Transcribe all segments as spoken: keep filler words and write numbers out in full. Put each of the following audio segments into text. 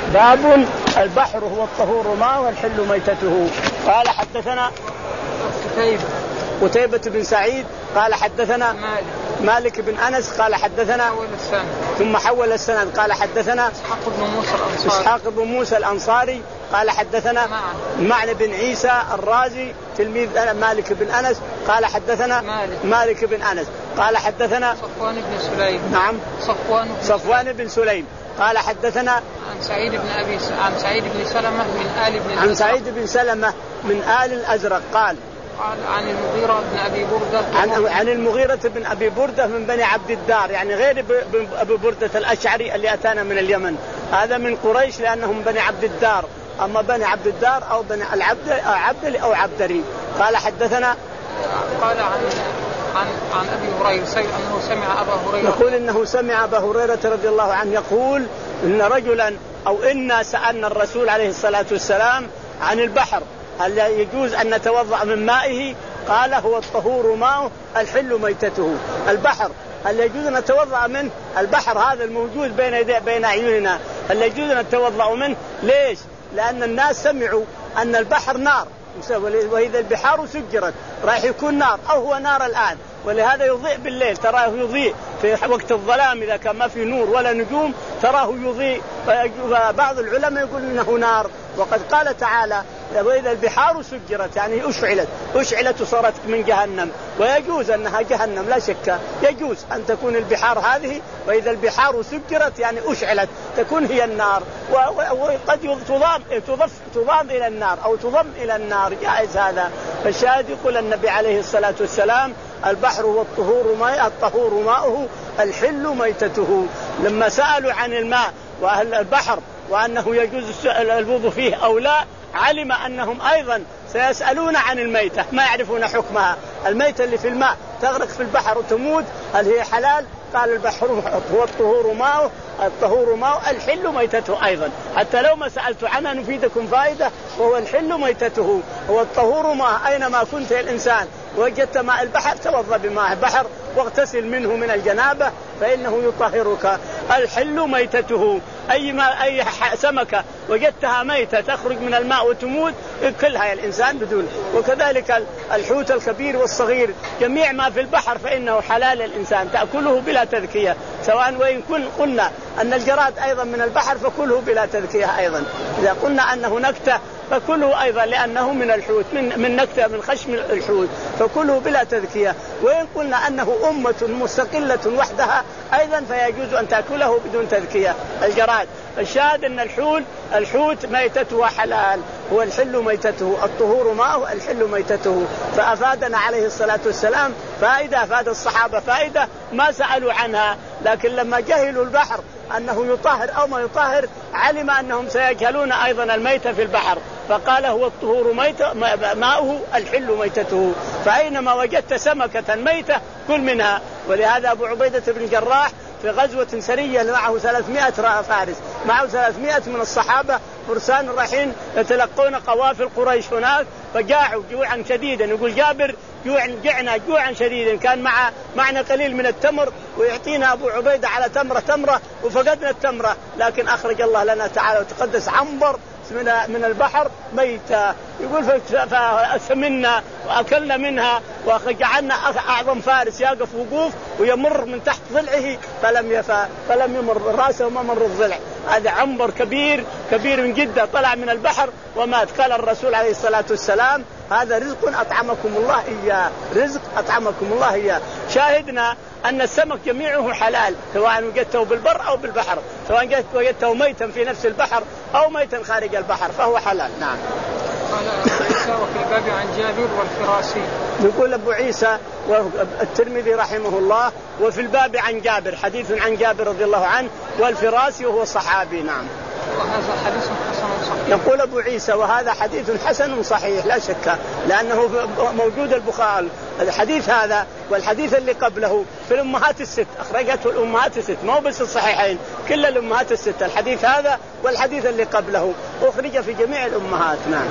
باب البحر هو الطهور ماء والحل ميتته. قال حدثنا قتيبة قتيبة بن سعيد قال حدثنا مالك, مالك بن أنس قال حدثنا حول السند ثم حول السند قال حدثنا إسحاق بن موسى الأنصاري إسحاق بن موسى الأنصاري قال حدثنا معن, معن بن عيسى الرازي تلميذ مالك بن أنس قال حدثنا مالك, مالك بن أنس قال حدثنا صفوان بن سليم نعم صفوان بن, صفوان بن سليم قال حدثنا عن سعيد بن أبي س... عن سعيد بن سلمة من آل بن عن سعيد بن سلمة من آل الأزرق قال قال عن المغيرة بن أبي بردة عن, عن المغيرة بن أبي بردة من بني عبد الدار يعني غير أبي بردة الأشعري اللي أتانا من اليمن هذا من قريش لأنهم بني عبد الدار أما بني عبد الدار أو بني العبد أو عبدلي أو عبدري. قال حدثنا قال عن عن عن أبي هريرة أنه سمع أبا هريرة يقول إنه سمع أبا هريرة رضي الله عنه يقول إن رجلا أو إنا سألنا الرسول عليه الصلاة والسلام عن البحر هل يجوز أن نتوضأ من مائه؟ قال هو الطهور ماءه الحل ميتته. البحر هل يجوز أن نتوضأ منه؟ البحر هذا الموجود بين يدي بين أعيننا هل يجوز أن نتوضأ منه؟ ليش؟ لأن الناس سمعوا أن البحر نار وإذا البحار سجرت راح يكون نار أو هو نار الآن ولهذا يضيء بالليل تراه يضيء في وقت الظلام إذا كان ما في نور ولا نجوم تراه يضيء. بعض العلماء يقول إنه نار وقد قال تعالى وإذا البحار سجرت يعني أشعلت أشعلت وصارت من جهنم ويجوز أنها جهنم لا شك يجوز أن تكون البحار هذه وإذا البحار سجرت يعني أشعلت تكون هي النار وقد تضام تضف تضام إلى النار أو تضم إلى النار جائز هذا. فالشاهد يقول النبي عليه الصلاة والسلام البحر هو الطهور ماء الطهور ماؤه الحل ميتته. لما سألوا عن الماء وأهل البحر وأنه يجوز الوضوء فيه أو لا علم أنهم أيضا سيسألون عن الميتة ما يعرفون حكمها. الميتة اللي في الماء تغرق في البحر وتموت هل هي حلال؟ قال البحر هو الطهور ماؤه الطهور ماؤه الحل ميتته أيضا حتى لو ما سألت عنها نفيدكم فائدة وهو الحل ميتته هو الطهور ماء. أينما كنت الإنسان وجدت ماء البحر توضأ بماء البحر واغتسل منه من الجنابة فإنه يطهرك. الحل ميتته أي ما أي سمكة وجدتها ميتة تخرج من الماء وتموت كلها الإنسان بدون. وكذلك الحوت الكبير والصغير جميع ما في البحر فإنه حلال الإنسان تأكله بلا تذكية سواء وإن قلنا أن الجراد أيضا من البحر فكله بلا تذكية أيضا. إذا قلنا أنه نكتة فكله أيضا لأنه من الحوت من من نكتة من خشم الحوت فكله بلا تذكية. وإن قلنا أنه أمة مستقلة وحدها أيضا فيجوز أن تأكله بدون تذكية الجراد. الشاهد أن الحوت الحوت ميتته حلال هو الحل ميتته الطهور ماءه الحل ميتته. فأفادنا عليه الصلاة والسلام فائدة أفاد الصحابة فائدة ما سألوا عنها لكن لما جهلوا البحر أنه يطهر أو ما يطهر علم أنهم سيجهلون أيضا الميت في البحر فقال هو الطهور ميت ماؤه الحل ميتته. فأينما وجدت سمكة ميتة كل منها. ولهذا أبو عبيدة بن جراح في غزوة سرية معه ثلاثمائة فارس معه ثلاثمائة من الصحابة فرسان رايحين يتلقون قوافل قريش هناك فجاعوا جوعا شديدا. يقول جابر جوعا جعنا جوعا شديدا كان مع معنا قليل من التمر ويعطينا أبو عبيدة على تمرة تمرة وفقدنا التمرة لكن أخرج الله لنا تعالى وتقدس عنبر من من البحر ميتة. يقول فسمنا وأكلنا منها وجعلنا أعظم فارس يقف وقوف ويمر من تحت ضلعه فلم يفا فلم يمر رأسه وما مر الضلع. هذا عنبر كبير كبير من جدة طلع من البحر ومات. قال الرسول عليه الصلاة والسلام هذا رزق أطعمكم الله إياه رزق أطعمكم الله إياه. شاهدنا أن السمك جميعه حلال سواء وجدته بالبر أو بالبحر سواء وجدته ميتا في نفس البحر أو ميتا خارج البحر فهو حلال. نعم. قال أبو عيسى وفي الباب عن جابر والفراسي. يقول أبو عيسى والترمذي رحمه الله وفي الباب عن جابر حديث عن جابر رضي الله عنه والفراسي وهو صحابي. نعم. وهذا حديث حسن صحيح. يقول أبو عيسى وهذا حديث حسن صحيح لا شك لأنه موجود البخاري الحديث هذا والحديث اللي قبله في الأمهات الست أخرجته الأمهات الست ما هو بس الصحيحين كل الأمهات الست الحديث هذا والحديث اللي قبله أخرج في جميع الأمهات. نعم.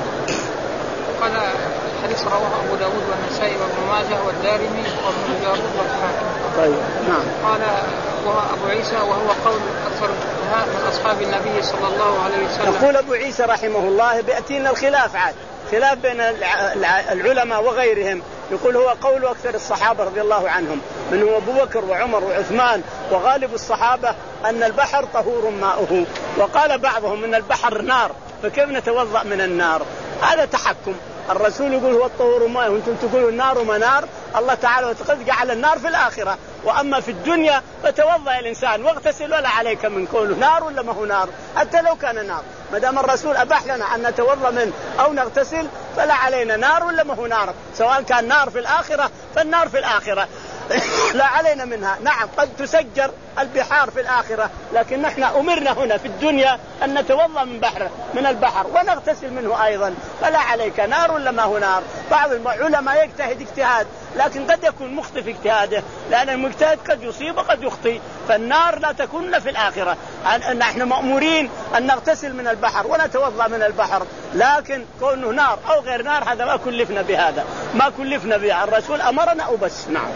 قال الحديث رواه أبو داود والنسائي وابن ماجه والدارمي وابن جارود والحاكم. طيب. نعم. قال وهو أبو عيسى وهو قول أكثر الفقهاء من أصحاب أصحاب النبي صلى الله عليه وسلم. يقول أبو عيسى رحمه الله بيأتينا الخلاف عاد خلاف بين العلماء وغيرهم. يقول هو قول أكثر الصحابة رضي الله عنهم منهم أبو بكر وعمر وعثمان وغالب الصحابة أن البحر طهور ماؤه، وقال بعضهم أن البحر نار فكيف نتوضأ من النار؟ هذا تحكم. الرسول يقول هو الطهور ماؤه وانتم تقولوا النار منار. الله تعالى وتقد جعل النار في الآخرة، وأما في الدنيا فتوضأ الإنسان واغتسل ولا عليك من كونه نار ولا ما هو نار، حتى لو كان نار ما دام الرسول أباح لنا أن نتوضأ منه أو نغتسل فلا علينا نار ولا ما هو نار، سواء كان نار في الآخرة فالنار في الآخرة لا علينا منها. نعم قد تسجر البحار في الآخرة، لكن نحن أمرنا هنا في الدنيا أن نتوضأ من بحر من البحر ونغتسل منه أيضا، فلا عليك نار ولا ما هو نار. بعض العلماء يجتهد اجتهاد لكن قد يكون مخطئ في اجتهاده، لأن المجتهد قد يصيب وقد يخطئ، فالنار لا تكون في الآخرة. نحن مأمورين أن نغتسل من البحر ونتوضأ من البحر، لكن كونه نار أو غير نار هذا ما كلفنا بهذا، ما كلفنا به، الرسول أمرنا وبس. نعم.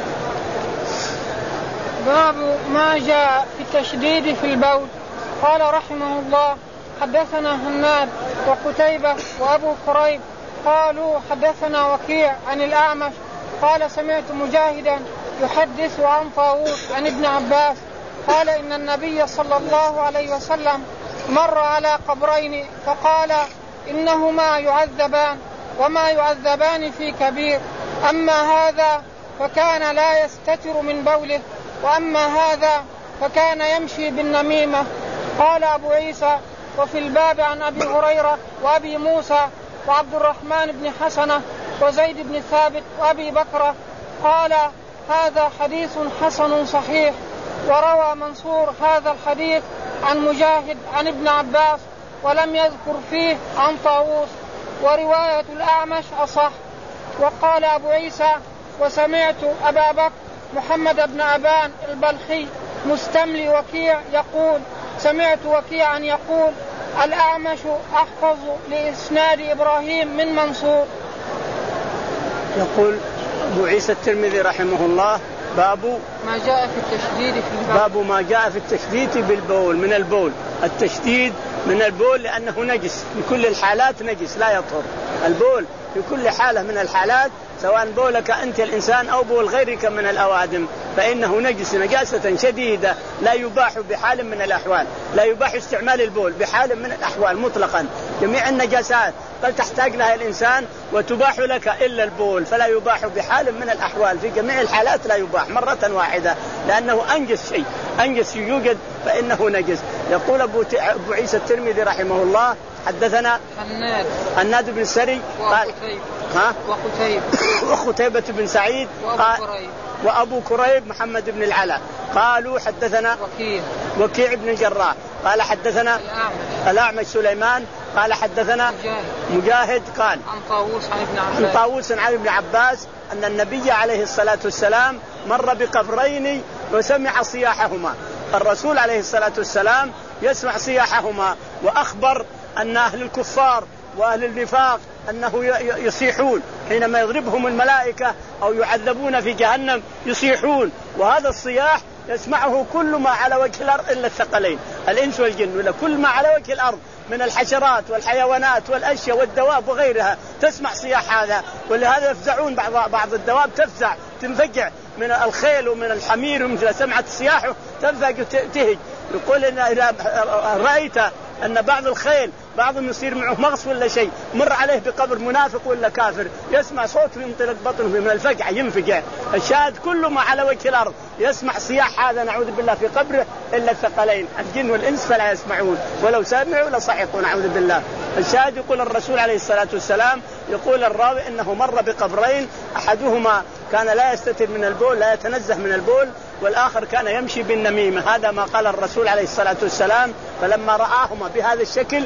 باب ما جاء في التشديد في البول. قال رحمه الله حدثنا هناد وقتيبة وأبو كريب قالوا حدثنا وكيع عن الأعمش قال سمعت مجاهدا يحدث عن طاووس عن ابن عباس قال إن النبي صلى الله عليه وسلم مر على قبرين فقال إنهما يعذبان وما يعذبان في كبير، أما هذا فكان لا يستتر من بوله وأما هذا فكان يمشي بالنميمة. قال أبو عيسى وفي الباب عن أبي هريرة وأبي موسى وعبد الرحمن بن حسنة وزيد بن ثابت وأبي بكر. قال هذا حديث حسن صحيح. وروى منصور هذا الحديث عن مجاهد عن ابن عباس ولم يذكر فيه عن طاووس، ورواية الأعمش أصح. وقال أبو عيسى وسمعت أبا بكر محمد بن أبان البلخي مستملي وكيع يقول سمعت وكيعا يقول الأعمش أحفظ لإسناد إبراهيم من منصور. يقول أبو عيسى الترمذي رحمه الله باب ما جاء في التشديد في البول. باب ما جاء في التشديد بالبول من البول. التشديد من البول لأنه نجس في كل الحالات، نجس لا يطهر. البول في كل حالة من الحالات سواء بولك أنت الإنسان أو بول غيرك من الأوادم فإنه نجس نجاسة شديدة لا يباح بحال من الأحوال، لا يباح استعمال البول بحال من الأحوال مطلقا. جميع النجاسات قد تحتاج لها الإنسان وتباح لك إلا البول، فلا يباح بحال من الأحوال، في جميع الحالات لا يباح مرة واحدة لأنه أنجس شيء، أنجس يوجد فإنه نجس. يقول أبو عيسى الترمذي رحمه الله حدثنا هناد هناد بن سري قال ها وقتيبة وقتيبة بن سعيد وأبو كريب وأبو كريب محمد بن العلاء قالوا حدثنا وكيع وكيع بن الجراح قال حدثنا الأعمش, الأعمش سليمان قال حدثنا مجاهد, مجاهد قال عن طاووس عن ابن عباس عن طاووس عن ابن عباس أن النبي عليه الصلاة والسلام مر بقبرين وسمع صياحهما. الرسول عليه الصلاة والسلام يسمع صياحهما، وأخبر أن أهل الكفار وأهل النفاق أنه يصيحون حينما يضربهم الملائكة أو يعذبون في جهنم يصيحون، وهذا الصياح يسمعه كل ما على وجه الأرض إلا الثقلين الإنس والجن، ولا كل ما على وجه الأرض من الحشرات والحيوانات والأشياء والدواب وغيرها تسمع صياح هذا. ولهذا يفزعون بعض بعض الدواب تفزع تنفجع من الخيل ومن الحمير ومن سمعة صياحه تنفجع تهج. يقول إن إذا رأيت أن بعض الخيل بعضهم يصير معه مغص ولا شيء مر عليه بقبر منافق ولا كافر يسمع صوت ينطلق بطنه من الفجع ينفجع. الشاهد كل ما على وجه الأرض يسمع صياح هذا نعوذ بالله في قبره إلا الثقلين الجن والإنس فلا يسمعون، ولو سمعوا لصعقوا نعوذ بالله. الشاهد يقول الرسول عليه الصلاة والسلام يقول الراوي إنه مر بقبرين أحدهما كان لا يستتر من البول لا يتنزه من البول، والآخر كان يمشي بالنميمة. هذا ما قال الرسول عليه الصلاة والسلام. فلما رآهما بهذا الشكل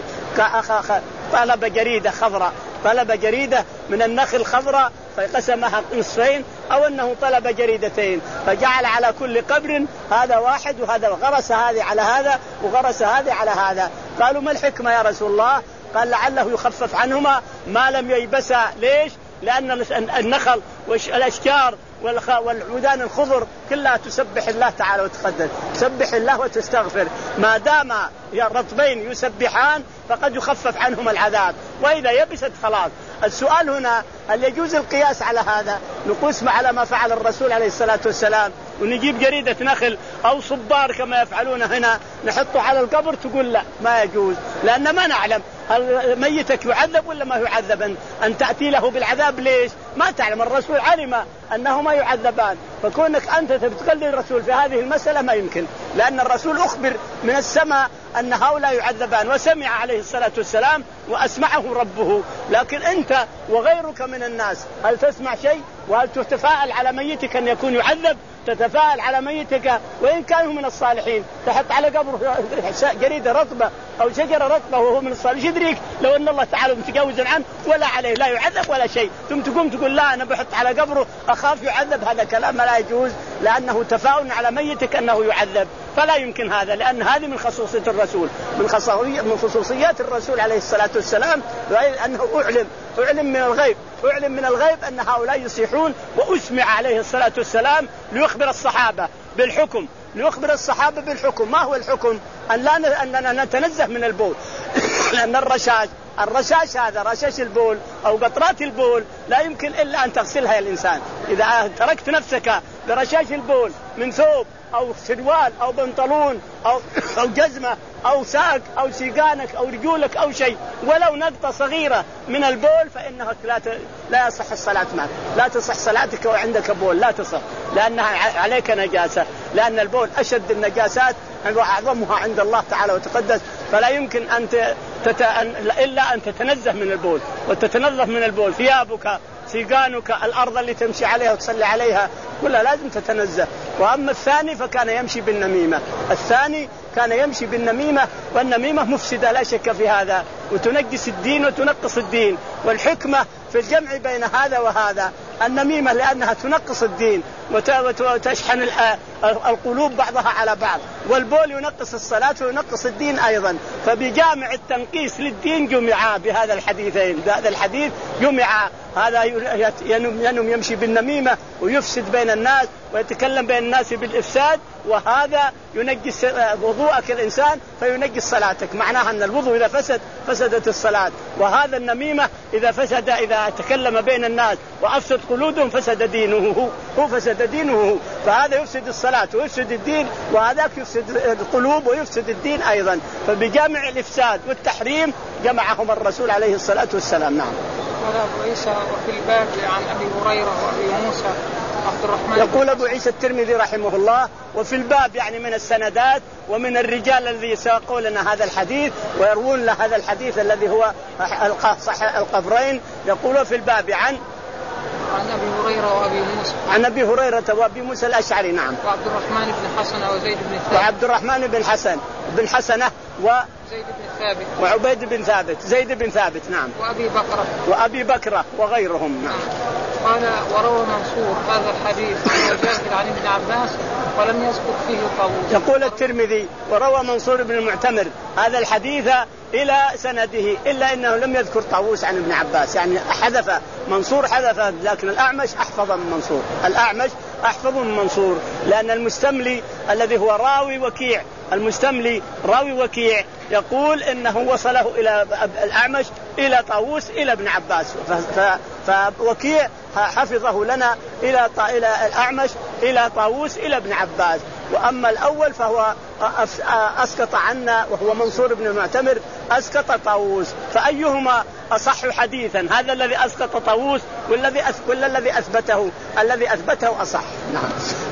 طلب جريدة خضراء طلب جريدة من النخل خضراء فقسمها نصفين أو أنه طلب جريدتين فجعل على كل قبر هذا واحد وهذا، وغرس هذه على هذا وغرس هذه على هذا. قالوا ما الحكمة يا رسول الله؟ قال لعله يخفف عنهما ما لم ييبسا. ليش؟ لأن النخل والأشجار والعودان الخضر كلها تسبح الله تعالى وتقدس، تسبح الله وتستغفر. ما دام رطبين يسبحان فقد يخفف عنهم العذاب، وإذا يبست خلاص. السؤال هنا هل يجوز القياس على هذا؟ نقيس على ما فعل الرسول عليه الصلاة والسلام ونجيب جريدة نخل أو صبار كما يفعلون هنا نحطه على القبر؟ تقول لا ما يجوز، لأن ما نعلم هل ميتك يعذب ولا ما يعذب. أن تأتي له بالعذاب ليش؟ ما تعلم. الرسول علم أنه ما يعذبان، فكونك أنت تقلد الرسول في هذه المسألة ما يمكن، لأن الرسول أخبر من السماء أن هؤلاء يعذبان وسمع عليه الصلاة والسلام وأسمعه ربه. لكن أنت وغيرك من الناس هل تسمع شيء؟ وهل تتفاءل على ميتك أن يكون يعذب؟ تتفاءل على ميتك وإن كانوا من الصالحين، تحط على قبره جريدة رطبة أو شجرة رطبة وهو من الصالحين، يدريك لو أن الله تعالى متجاوز عنه ولا عليه لا يعذب ولا شيء، ثم تقوم تقول لا أنا بحط على قبره أخاف يعذب. هذا كلام لا يجوز، لأنه تفاؤل على ميتك أنه يعذب، فلا يمكن هذا، لأن هذه من خصوصية الرسول، من خصوصيات الرسول عليه الصلاة والسلام أنه أعلم أعلم من الغيب أعلم من الغيب أن هؤلاء يصيحون. وأسمع عليه الصلاة والسلام ليخبر الصحابة بالحكم ليخبر الصحابة بالحكم. ما هو الحكم؟ أن لا أننا نتنزه من البول لأن الرشاش الرشاش هذا رشاش البول أو قطرات البول لا يمكن إلا أن تغسلها يا الإنسان. إذا تركت نفسك برشاش البول من ثوب أو سروال أو بنطلون أو أو جزمة أو ساق أو سيقانك أو رجولك أو شيء ولو نقطة صغيرة من البول فإنها لا لا يصح الصلاة معك، لا تصح صلاتك وعندك بول، لا تصح، لأنها عليك نجاسة، لأن البول أشد النجاسات وأعظمها عند الله تعالى وتقدس. فلا يمكن أن تت... إلا أن تتنزه من البول وتتنظف من البول، ثيابك سيقانك الأرض اللي تمشي عليها وتصلي عليها كلها لازم تتنزه. وأما الثاني فكان يمشي بالنميمة الثاني كان يمشي بالنميمة والنميمة مفسدة لا شك في هذا، وتنجس الدين وتنقص الدين. والحكمة في الجمع بين هذا وهذا، النميمة لأنها تنقص الدين وتشحن القلوب بعضها على بعض، والبول ينقص الصلاة وينقص الدين أيضا. فبجامع التنقيس للدين جمعا بهذا الحديثين، بهذا الحديث جمعا. هذا ينم يمشي بالنميمة ويفسد بين الناس ويتكلم بين الناس بالإفساد، وهذا ينجس وضوءك الإنسان فينجس صلاتك. معناها أن الوضوء إذا فسد فسدت الصلاة، وهذا النميمة إذا فسد إذا تكلم بين الناس وأفسد قلوبهم فسد دينه هو, هو فسد دينه هو. فهذا يفسد الصلاة ويفسد الدين، وهذاك يفسد القلوب ويفسد الدين أيضا. فبجامع الإفساد والتحريم جمعهم الرسول عليه الصلاة والسلام. نعم. قال أبو عيسى وفي الباب عن أبي هريرة وأبي موسى عبد الرحمن. يقول أبو عيسى الترمذي رحمه الله وفي الباب يعني من السندات ومن الرجال الذي ساقوا لنا هذا الحديث ويروون له هذا الحديث الذي هو صحيح القبرين. يقول في الباب عن عن أبي هريرة وأبي موسى عن أبي هريرة وأبي موسى الأشعري. نعم. وعبد الرحمن بن حسن وزيد بن ثابت. وعبد الرحمن بن حسن بن حسنة و زيد بن ثابت وعبيد بن ثابت زيد بن ثابت. نعم. وأبي بكرة وأبي بكرة وغيرهم. نعم. قال وروى منصور هذا الحديث عن مجاهد عن ابن عباس ولم يذكر فيه طاووس. يقول الترمذي وروى منصور بن المعتمر هذا الحديث إلى سنده إلا أنه لم يذكر طاووس عن ابن عباس، يعني حذف منصور حذف، لكن الأعمش أحفظ من منصور الأعمش أحفظ من منصور لأن المستملي الذي هو راوي وكيع المستملي راوي وكيع يقول إنه وصله إلى الأعمش إلى طاووس إلى ابن عباس، فوكيع حفظه لنا إلى إلى الأعمش إلى طاووس إلى ابن عباس. وأما الأول فهو أسقط عنا وهو منصور بن المعتمر أسقط طاووس، فأيهما أصح حديثا هذا الذي أسقط طاووس والذي ولا الذي أثبته الذي أثبته أصح. نعم.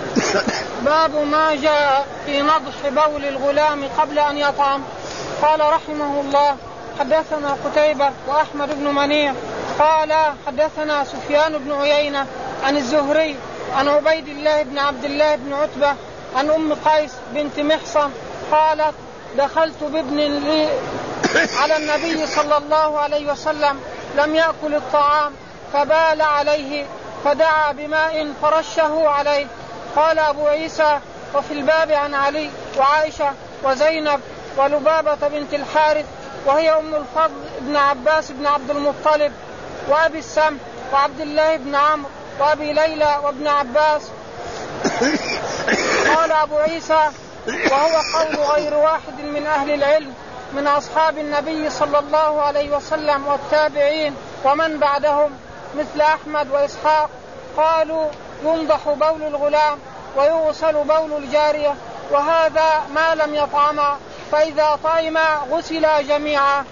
باب ما جاء في نضح بول الغلام قبل أن يطعم. قال رحمه الله حدثنا قتيبة وأحمد بن منيع قال حدثنا سفيان بن عيينة عن الزهري عن عبيد الله بن عبد الله بن عتبة عن أم قيس بنت محصن قالت دخلت بابن لي على النبي صلى الله عليه وسلم لم يأكل الطعام فبال عليه فدعا بماء فرشه عليه. قال أبو عيسى وفي الباب عن علي وعائشة وزينب ولبابة بنت الحارث وهي أم الفضل بن عباس بن عبد المطلب وأبي السمح وعبد الله بن عمرو وأبي ليلى وابن عباس. قال أبو عيسى: وهو قول غير واحد من أهل العلم من أصحاب النبي صلى الله عليه وسلم والتابعين ومن بعدهم مثل أحمد وإسحاق، قالوا: ينضح بول الغلام ويغسل بول الجارية، وهذا ما لم يطعما، فإذا طعما غسلا جميعا.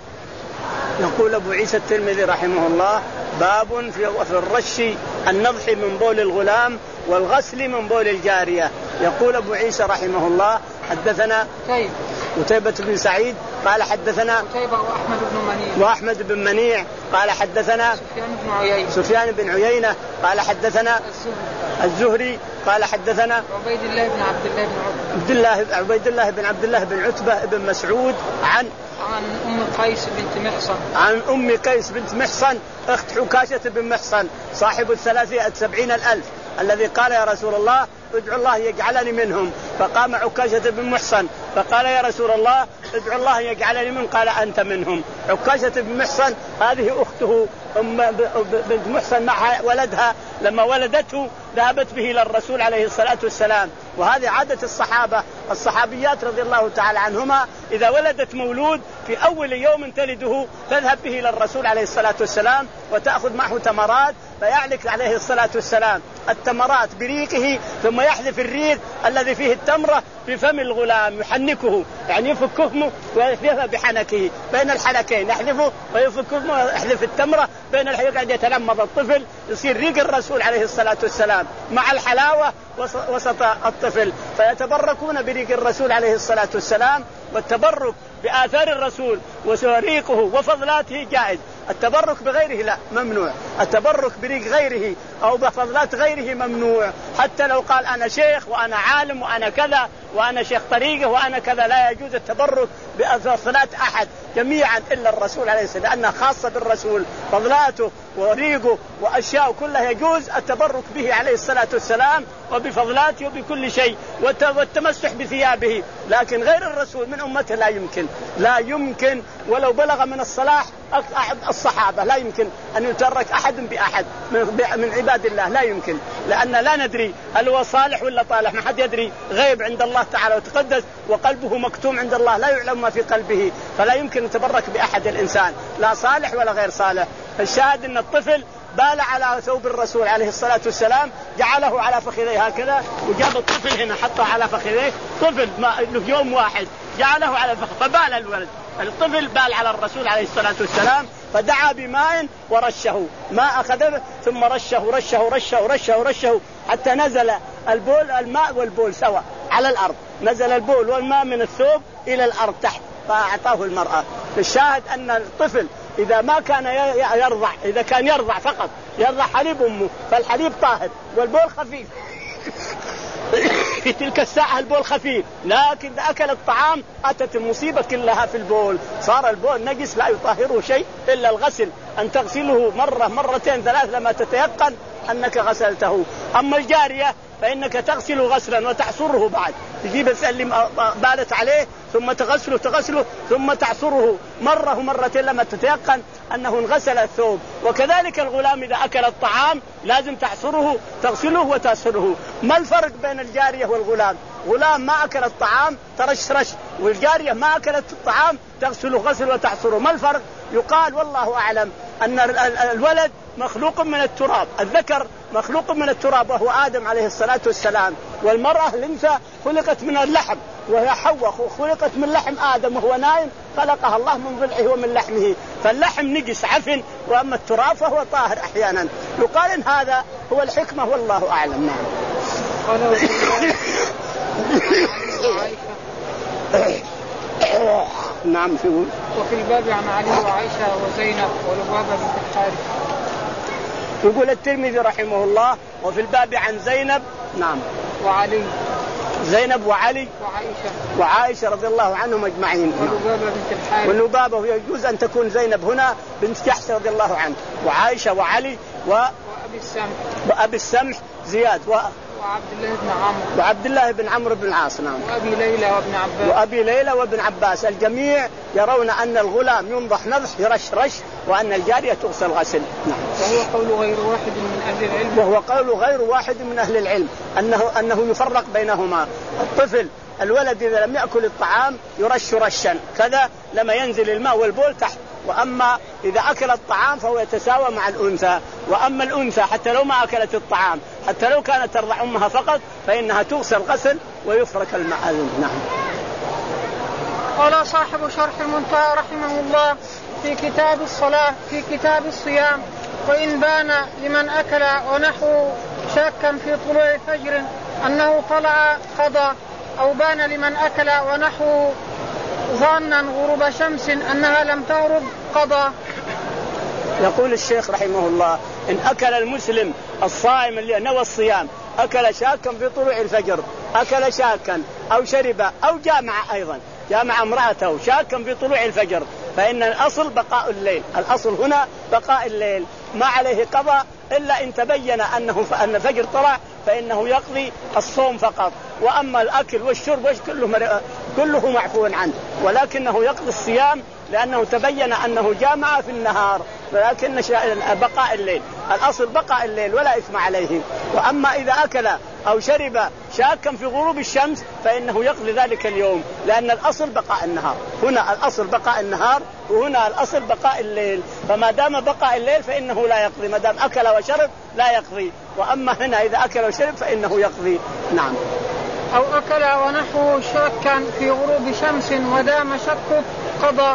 يقول أبو عيسى الترمذي رحمه الله: باب في الرش النضح من بول الغلام والغسل من بول الجارية. يقول أبو عيسى رحمه الله: حدثنا قتيبة بن سعيد قال حدثنا قتيبة وأحمد بن منيع وأحمد بن منيع قال حدثنا سفيان بن عيينة سفيان بن عيينة قال حدثنا الزهري قال حدثنا عبيد الله بن عبد الله بن عبد الله عبيد الله بن عبد الله بن عتبة بن مسعود عن عن أم قيس بنت محصن عن أم قيس بنت محصن أخت عكاشة بن محصن صاحب الثلاثية سبعين الألف الذي قال: يا رسول الله ادعو الله يجعلني منهم. فقام عكاشة بن محصن فقال: يا رسول الله ادعو الله يجعلني منهم. قال: أنت منهم. عكاشة بن محصن هذه أخته أم بنت محصن مع ولدها، لما ولدته ذهبت به إلى الرسول عليه الصلاة والسلام. وهذه عادة الصحابة الصحابيات رضي الله تعالى عنهما، إذا ولدت مولود في أول يوم تلده تذهب به إلى الرسول عليه الصلاة والسلام وتأخذ معه تمرات فيعلق عليه الصلاة والسلام التمرات بريقه، ثم يحذف الريق الذي فيه التمرة في فم الغلام يحنكه، يعني يفكه ويحذفها بحنكه بين الحنكين، يحذفه ويفكه ويحذف التمرة بين الحنكين، قاعد يتلمض الطفل يصير ريق الرسول عليه الصلاة والسلام مع الحلاوة وسط الطفل، فيتبركون بريق الرسول عليه الصلاة والسلام. والتبرك بآثار الرسول وريقه وفضلاته جائز، التبرك بغيره لا ممنوع، التبرك بريق غيره أو بفضلات غيره ممنوع، حتى لو قال أنا شيخ وأنا عالم وأنا كذا وأنا شيخ طريقة وأنا كذا، لا يجوز التبرك بفضلات أحد جميعا إلا الرسول عليه الصلاة والسلام، لأنها خاصة بالرسول، فضلاته وريقه وأشياء كلها يجوز التبرك به عليه الصلاة والسلام وبفضلاته وبكل شيء، والتمسح بثيابه، لكن غير الرسول من أمته لا يمكن لا يمكن ولو بلغ من الصلاح الصحابة لا يمكن أن يترك أحد بأحد من عباد الله، لا يمكن، لأن لا ندري هل هو صالح ولا طالح، ما حد يدري، غيب عند الله تعالى وتقدس، وقلبه مكتوم عند الله لا يعلم ما في قلبه، فلا يمكن يتبرك بأحد الإنسان لا صالح ولا غير صالح. الشاهد أن الطفل بال على ثوب الرسول عليه الصلاة والسلام، جعله على فخذيه هكذا، وجاب الطفل هنا حطه على فخذيه، طفل ما له يوم واحد جعله على فخذيه، فبال الولد الطفل بال على الرسول عليه الصلاة والسلام، فدعا بماء ورشه ماء أخذه ثم رشه رشه رشه رشه رشه حتى نزل البول الماء والبول سوا على الأرض، نزل البول والماء من الثوب إلى الأرض تحت، فأعطاه المرأة. الشاهد أن الطفل إذا ما كان يرضع، إذا كان يرضع فقط يرضع حليب أمه فالحليب طاهر والبول خفيف في تلك الساعة البول خفيف، لكن إذا أكل الطعام أتت المصيبة كلها في البول، صار البول نجس لا يطهره شيء إلا الغسل، أن تغسله مرة مرتين ثلاث لما تتيقن أنك غسلته. أما الجارية فإنك تغسل غسلا وتعصره بعد، تجيب اللي بالت عليه ثم تغسله تغسله ثم تعصره مرة ومرتين لما تتيقن أنه انغسل الثوب. وكذلك الغلام إذا أكل الطعام لازم تعصره تغسله وتعصره. ما الفرق بين الجارية والغلام؟ غلام ما أكل الطعام ترشرش، والجارية ما أكلت الطعام تغسله غسل وتعصره. ما الفرق؟ يقال والله أعلم أن الولد مخلوق من التراب، الذكر مخلوق من التراب وهو آدم عليه الصلاة والسلام، والمرأة الأنثى خلقت من اللحم وهي حواء خلقت من لحم آدم وهو نائم، خلقها الله من ضلعه ومن لحمه، فاللحم نجس عفن، وأما التراب فهو طاهر أحيانا. يقال إن هذا هو الحكمة والله أعلم. نعم. نعم. شو وفي الباب عن علي وعائشة وزينب ولبابة بنت الحارث. يقول الترمذي رحمه الله وفي الباب عن زينب نعم وعلي زينب وعلي وعائشة وعائشة رضي الله عنهم أجمعين. ولبابة بنت الحارث. ولبابة يجوز أن تكون زينب هنا بنت جحش رضي الله عنه، وعائشة وعلي و... وأبي السمح وأبي السمح زياد و... وعبد الله بن عمرو وعبد الله بن عمرو بن العاص. نعم. وأبي ليلى وابن عباس وأبي ليلى وابن عباس الجميع يرون أن الغلام ينضح نضح يرش رش وأن الجارية تغسل غسل. نعم. وهو قول غير واحد من أهل العلم وهو قول غير واحد من أهل العلم أنه أنه يفرق بينهما. الطفل الولد إذا لم يأكل الطعام يرش رشا كذا لما ينزل الماء والبول تحت، وأما إذا أكل الطعام فهو يتساوى مع الأنثى. وأما الأنثى حتى لو ما أكلت الطعام حتى لو كانت ترضع أمها فقط فإنها تغسل غسل ويفرك الماء. نعم. قال صاحب شرح المنتهى رحمه الله في كتاب الصلاة في كتاب الصيام: وإن بان لمن أكل ونحو شاكا في طلوع فجر أنه طلع قضى، أو بان لمن أكل ونحو ظانا غروب شمس أنها لم تغرب قضى. يقول الشيخ رحمه الله: إن أكل المسلم الصائم اللي نوى الصيام أكل شاكا في طلوع الفجر، أكل شاكا أو شرب أو جامع أيضا جامع امرأته شاكا في طلوع الفجر، فإن الأصل بقاء الليل. الأصل هنا بقاء الليل، ما عليه قضاء إلا إن تبين أنه أن الفجر طلع فإنه يقضي الصوم فقط. وأما الأكل والشرب كله كله معفو عنه، ولكنه يقضي الصيام لأنه تبين أنه جامع في النهار، ولكن بقاء الليل الأصل بقاء الليل ولا إثم عليه. وأما إذا أكل أو شرب شاكا في غروب الشمس فإنه يقضي ذلك اليوم، لأن الأصل بقاء النهار. هنا الأصل بقاء النهار وهنا الأصل بقاء الليل، فما دام بقاء الليل فإنه لا يقضي، ما دام أكل وشرب لا يقضي. وأما هنا إذا أكل وشرب فإنه يقضي. نعم. أو أكل ونحو شاكا في غروب شمس ودام شكه قضى.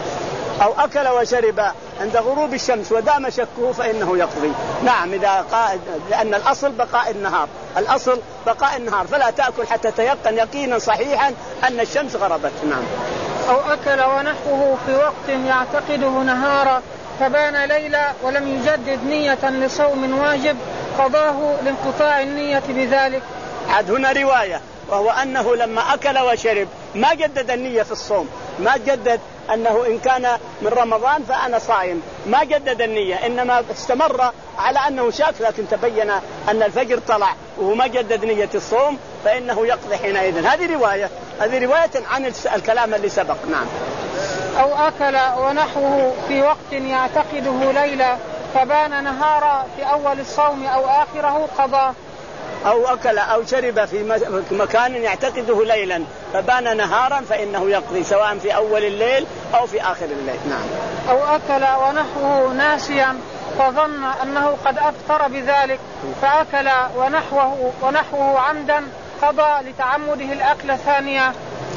أو أكل وشرب عند غروب الشمس ودام شكه فإنه يقضي. نعم. إذا قا... لأن الأصل بقاء النهار، الأصل بقاء النهار، فلا تأكل حتى تيقن يقينا صحيحا أن الشمس غربت. نعم. أو أكل ونحوه في وقت يعتقده نهارا فبان ليلا ولم يجدد نية لصوم واجب قضاه لانقطاع النية بذلك. عاد هنا رواية، وهو أنه لما أكل وشرب ما جدد النية في الصوم، ما جدد أنه إن كان من رمضان فأنا صائم، ما جدد النية، إنما استمر على أنه شاك، لكن تبين أن الفجر طلع وهو ما جدد نية الصوم فإنه يقضي حينئذ. هذه رواية هذه رواية عن الكلام اللي سبق. نعم. أو أكل ونحوه في وقت يعتقده ليلا فبان نهارا في أول الصوم أو آخره قضى. أو أكل أو شرب في مكان يعتقده ليلا فبان نهارا فإنه يقضي، سواء في أول الليل أو في آخر الليل. نعم. أو أكل ونحوه ناسيا فظن أنه قد أفطر بذلك فأكل ونحوه, ونحوه عمدا قضى لتعمده الأكل ثانية.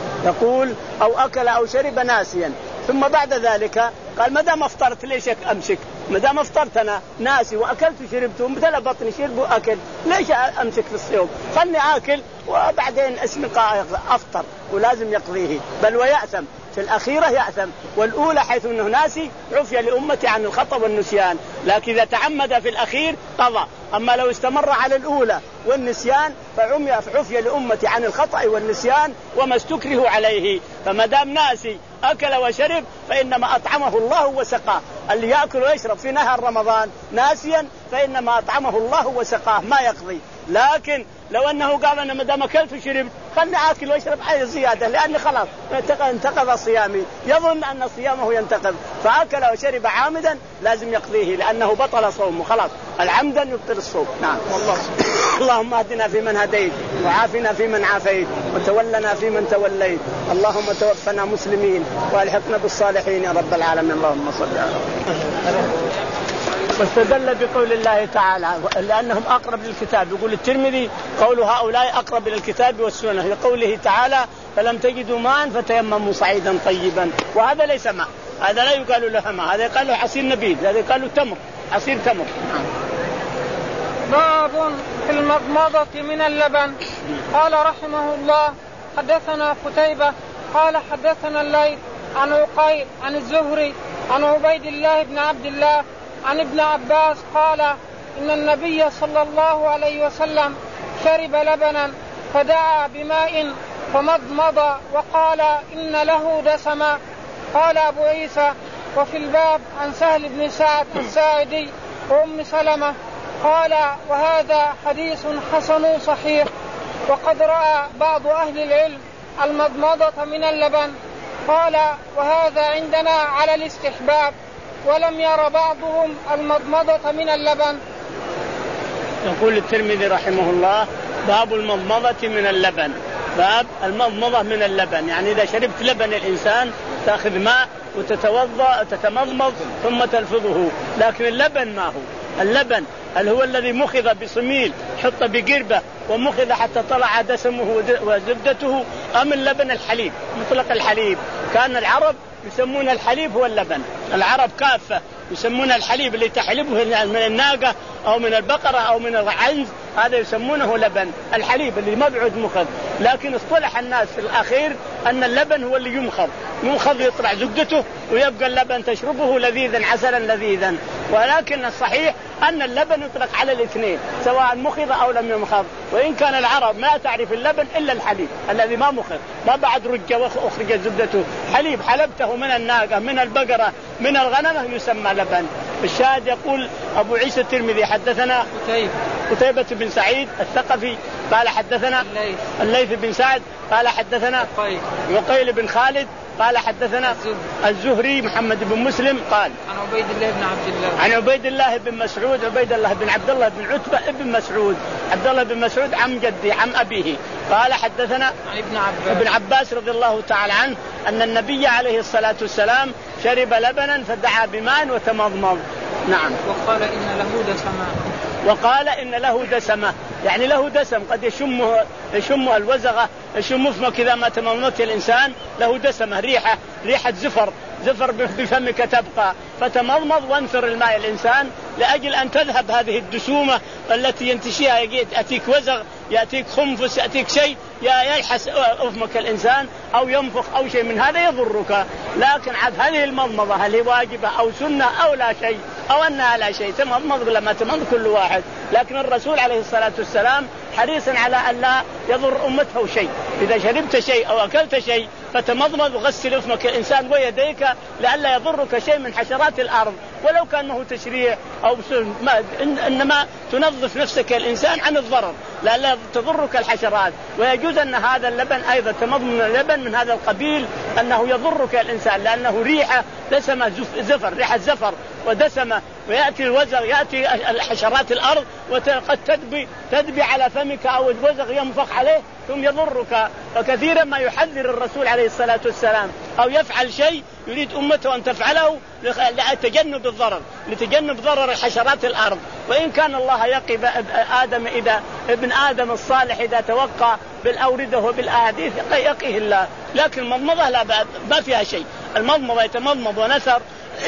يقول: أو أكل أو شرب ناسيا ثم بعد ذلك قال: ما دام أفطرت ليش أمسك؟ ما دام أفطرت أنا ناسي وأكلت وشربت ومثل بطني شرب وأكل، ليش أمسك في الصيام؟ خلني آكل وبعدين اسمي أفطر، ولازم يقضيه، بل ويأثم في الأخيرة يأثم. والأولى حيث أنه ناسي عفي لأمتي عن الخطأ والنسيان، لكن إذا تعمد في الأخير قضى. أما لو استمر على الأولى والنسيان فعمي عفي لأمتي عن الخطأ والنسيان وما استكره عليه. فما دام ناسي أكل وشرب فإنما أطعمه الله وسقاه. اللي يأكل ويشرب في نهار رمضان ناسيا فإنما أطعمه الله وسقاه، ما يقضي. لكن لو أنه قال: أنا ما دام أكلت وشربت خلني آكل وأشرب حاجة زيادة لأني خلاص انتقض صيامي، يظن أن صيامه ينتقض، فأكل وشرب عامدا لازم يقضيه لأنه بطل صومه، خلاص العمدا يبطل الصوم. نعم. والله اللهم اهدنا فيمن هديت وعافنا فيمن عافيت وتولنا فيمن توليت، اللهم توفنا مسلمين والحقنا بالصالحين يا رب العالمين. اللهم صل على محمد. واستدل بقول الله تعالى لأنهم أقرب للكتاب. يقول الترمذي: قول هؤلاء أقرب للكتاب والسنة، لقوله تعالى: فلم تجدوا ماء فتيمموا صعيدا طيبا. وهذا ليس ماء، هذا لا يقال له ماء، هذا يقال له عصير نبيذ، هذا يقال له تمر، عصير تمر. باب في المضمضة من اللبن. قال رحمه الله: حدثنا قتيبة قال حدثنا الليث عن عقيل عن الزهري عن عبيد الله بن عبد الله عن ابن عباس قال: إن النبي صلى الله عليه وسلم شرب لبنا فدعا بماء فمضمض وقال: إن له دسما. قال أبو عيسى: وفي الباب عن سهل بن سعد الساعدي وأم سلمة قال وهذا حديث حسن صحيح. وقد رأى بعض أهل العلم المضمضة من اللبن. قال وهذا عندنا على الاستحباب، ولم ير بعضهم المضمضة من اللبن. يقول الترمذي رحمه الله باب المضمضة من اللبن. باب المضمضة من اللبن، يعني إذا شربت لبن الإنسان تأخذ ماء وتتوضأ تتمضمض ثم تلفظه. لكن اللبن ما هو؟ اللبن هل هو الذي مخذ بصميل حط بقربة ومخذ حتى طلع دسمه وزبدته، أم اللبن الحليب مطلق الحليب؟ كان العرب يسمون الحليب هو اللبن، العرب كافة يسمون الحليب اللي تحلبه من الناقة أو من البقرة أو من العنز، هذا يسمونه لبن الحليب اللي مبعد مخذ. لكن اصطلح الناس في الأخير أن اللبن هو اللي يمخض يمخض يطلع زبدته ويبقى اللبن تشربه لذيذا عسلا لذيذا. ولكن الصحيح أن اللبن يطلق على الاثنين سواء مخض أو لم يمخض. وإن كان العرب ما تعرف اللبن إلا الحليب الذي ما مخض ما بعد رج وأخرج زبدته، حليب حلبته من الناقة من البقرة من الغنمة يسمى لبن. الشاهد يقول أبو عيسى الترمذي حدثنا قتيبة بن سعيد الثقفي قال حدثنا الليث, الليث بن سعد قال حدثنا وقيل بن خالد قال حدثنا الزهري محمد بن مسلم قال عن عبيد الله بن عبد الله عن عبيد الله بن مسعود عبيد الله بن عبد الله بن عتبة بن مسعود عبد الله بن مسعود عم جدي عم أبيه قال حدثنا عن ابن عباس ابن عباس رضي الله تعالى عنه أن النبي عليه الصلاة والسلام شرب لبنا فدعا بماء وتمضمض. نعم. وقال إن له دسمة وقال إن له دسمة يعني له دسم قد يشمه يشمه الوزغة يشمه فمه كذا ما تمضمضت الإنسان له دسمة ريحة ريحة زفر زفر بفمك تبقى فتمضمض وانثر الماء الإنسان لأجل أن تذهب هذه الدسومة التي ينتشيها يأتيك وزغ يأتيك خنفس يأتيك شيء يلحس أفمك الإنسان أو ينفخ أو شيء من هذا يضرك. لكن عاد هذه المضمضة هل هي واجبة أو سنة أو لا شيء أو أنها لا شيء تمضمض لما تمضمض كل واحد. لكن الرسول عليه الصلاة والسلام حريصا على أن لا يضر أمته شيء. إذا شربت شيء أو أكلت شيء فتمضمض وغسل أفمك الإنسان ويديك لئلا يضرك شيء من حشرات الأرض ولو كان ما هو تشريع أو ما إنما تنظف نفسك الإنسان عن الضرر لئلا تضرك الحشرات. ويجوز أن هذا اللبن أيضا تمضمض اللبن من هذا القبيل أنه يضرك الإنسان لأنه ريحة دسمة زفر ريحة زفر ودسمة ويأتي الوزغ يأتي حشرات الأرض وقد تدبي تدبي على فمك أو الوزغ ينفخ عليه ثم يضرك. فكثيرا ما يحذر الرسول عليه الصلاة والسلام أو يفعل شيء يريد أمته أن تفعله لتجنب الضرر لتجنب ضرر حشرات الأرض. وإن كان الله يقي آدم إذا ابن آدم الصالح إذا توقع بالأوردة وبالأحاديث يقيه الله. لكن المضمضة لا ما فيها شيء. المضمضة يتمضمض ونثر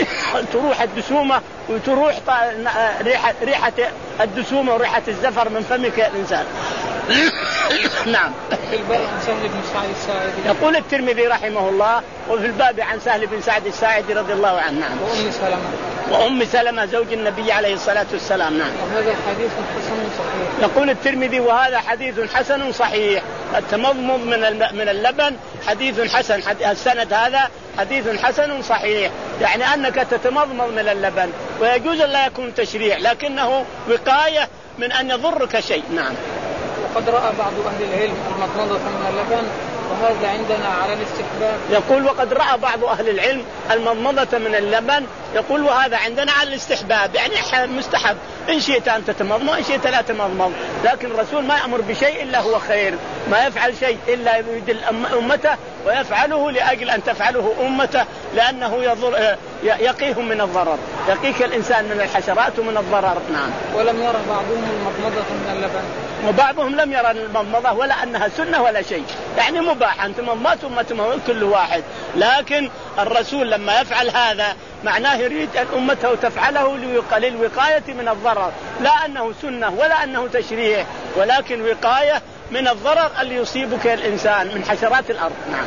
تروح الدسومة وتروح ريحة ريحة الدسومة وريحة الزفر من فمك الإنسان. نعم. في الباب عن سهل بن سعد الساعدي يقول الترمذي رحمه الله وفي الباب عن سهل بن سعد الساعدي رضي الله عنه. نعم. وأم سلمة وأم سلمة زوج النبي عليه الصلاة والسلام. نعم. وهذا حديث حسن صحيح. يقول الترمذي وهذا حديث حسن صحيح. التمضمض من من اللبن حديث حسن السند هذا حديث حسن صحيح يعني أنك تتمضمض من اللبن ويجوز أن لا يكون تشريع لكنه وقاية من أن يضرك شيء. نعم. وقد رأى بعض أهل العلم المضمضة من اللبن وهذا عندنا على الاستحباب. يقول وقد رأى بعض أهل العلم المضمضة من اللبن يقول وهذا عندنا على الاستحباب يعني مستحب إن شئت أن تتمضمض إن شئت لا تمضمض. لكن الرسول ما يأمر بشيء إلا هو خير ما يفعل شيء إلا يريد أمته ويفعله لأجل أن تفعله أمته لأنه يضر يقيهم من الضرر يقيك الإنسان من الحشرات ومن الضرر. نعم. ولم يرى بعضهم المضمضة من اللبن وبعضهم لم يرى المضمضة ولا أنها سنة ولا شيء يعني مباح أنت مضمضت وما كل واحد. لكن الرسول لما يفعل هذا معناه يريد أن أمته تفعله للوقاية من الضرر لا أنه سنة ولا أنه تشريع ولكن وقاية من الضرر اللي يصيبك الإنسان من حشرات الأرض. نعم.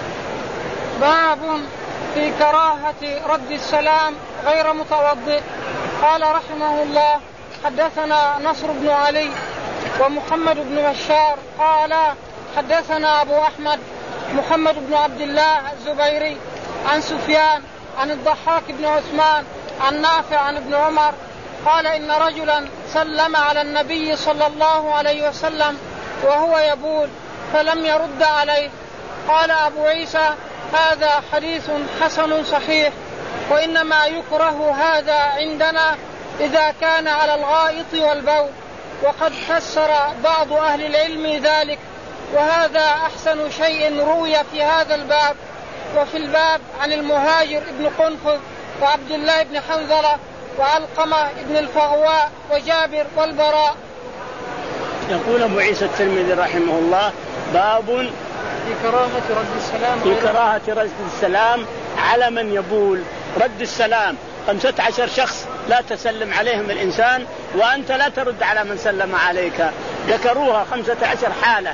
باب في كراهة رد السلام غير متوضئ. قال رحمه الله حدثنا نصر بن علي ومحمد بن بشار قال حدثنا أبو أحمد محمد بن عبد الله الزبيري عن سفيان عن الضحاك بن عثمان عن نافع عن ابن عمر قال إن رجلا سلم على النبي صلى الله عليه وسلم وهو يبول فلم يرد عليه. قال أبو عيسى هذا حديث حسن صحيح، وإنما يكره هذا عندنا إذا كان على الغائط والبول، وقد فسر بعض أهل العلم ذلك، وهذا أحسن شيء روي في هذا الباب. وفي الباب عن المهاجر ابن قنفذ وعبد الله بن حنظلة وعلقمة ابن الفغواء وجابر والبراء. يقول أبو عيسى الترمذي رحمه الله باب في كراهة رد السلام في كراهة رد السلام على من يبول. رد السلام خمسة عشر شخص لا تسلم عليهم الإنسان وأنت لا ترد على من سلم عليك. ذكروها خمسة عشر حالة،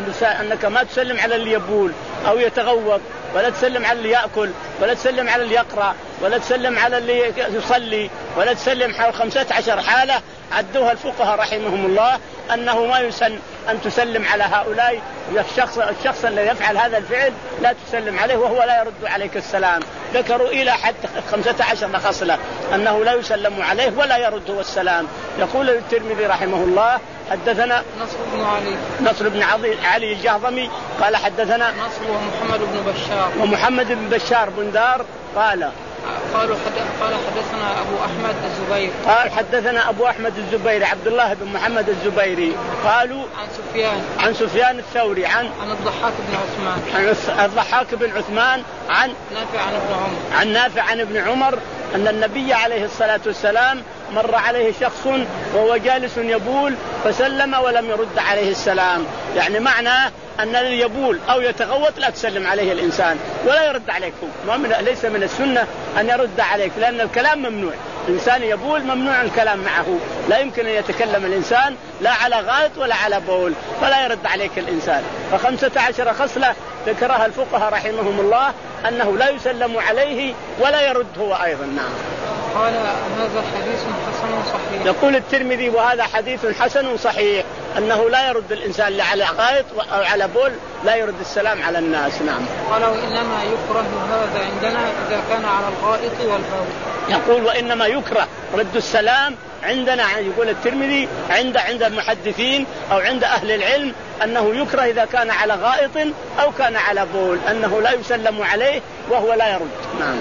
أنك ما تسلم على اللي يبول أو يتغوط، ولا تسلم على اللي يأكل، ولا تسلم على اللي يقرأ، ولا تسلم على اللي يصلي، ولا تسلم على خمسة عشر حالة عدوها الفقهاء رحمهم الله أنه ما يسن أن تسلم على هؤلاء. الشخص, الشخص الذي يفعل هذا الفعل لا تسلم عليه وهو لا يرد عليك السلام. ذكروا إلى حد خمسة عشر خصلة أنه لا يسلم عليه ولا يرد السلام. يقول الترمذي رحمه الله حدثنا نصر بن علي نصر بن علي الجهضمي قال حدثنا نصر ومحمد بن بشار ومحمد بن بشار بن دار قال قالوا قال حدثنا أبو أحمد الزبيري قال حدثنا أبو أحمد الزبيري عبد الله بن محمد الزبيري قالوا عن سفيان عن سفيان الثوري عن عن الضحاك بن عثمان عن الضحاك بن عثمان عن نافع عن ابن عمر عن نافع عن ابن عمر أن النبي عليه الصلاة والسلام مر عليه شخص وهو جالس يبول فسلم ولم يرد عليه السلام. يعني معناه أن اللي يبول أو يتغوط لا تسلم عليه الإنسان ولا يرد عليكم. ليس من السنة أن يرد عليك، لأن الكلام ممنوع. الإنسان يبول ممنوع الكلام معه، لا يمكن أن يتكلم الإنسان لا على غائط ولا على بول، فلا يرد عليك الإنسان. فخمسة عشر خصلة ذكرها الفقهاء رحمهم الله أنه لا يسلم عليه ولا يرد هو أيضا. نعم. قال هذا حديث حسن صحيح. يقول الترمذي وهذا حديث حسن صحيح أنه لا يرد الإنسان لا على غائط أو على بول، لا يرد السلام على الناس. نعم. قال وإنما يكره هذا عندنا إذا كان على الغائط والبول. يقول وإنما يكره رد السلام عندنا، يقول الترمذي عند عند المحدثين أو عند أهل العلم أنه يكره إذا كان على غائط أو كان على بول، أنه لا يسلم عليه وهو لا يرد. نعم.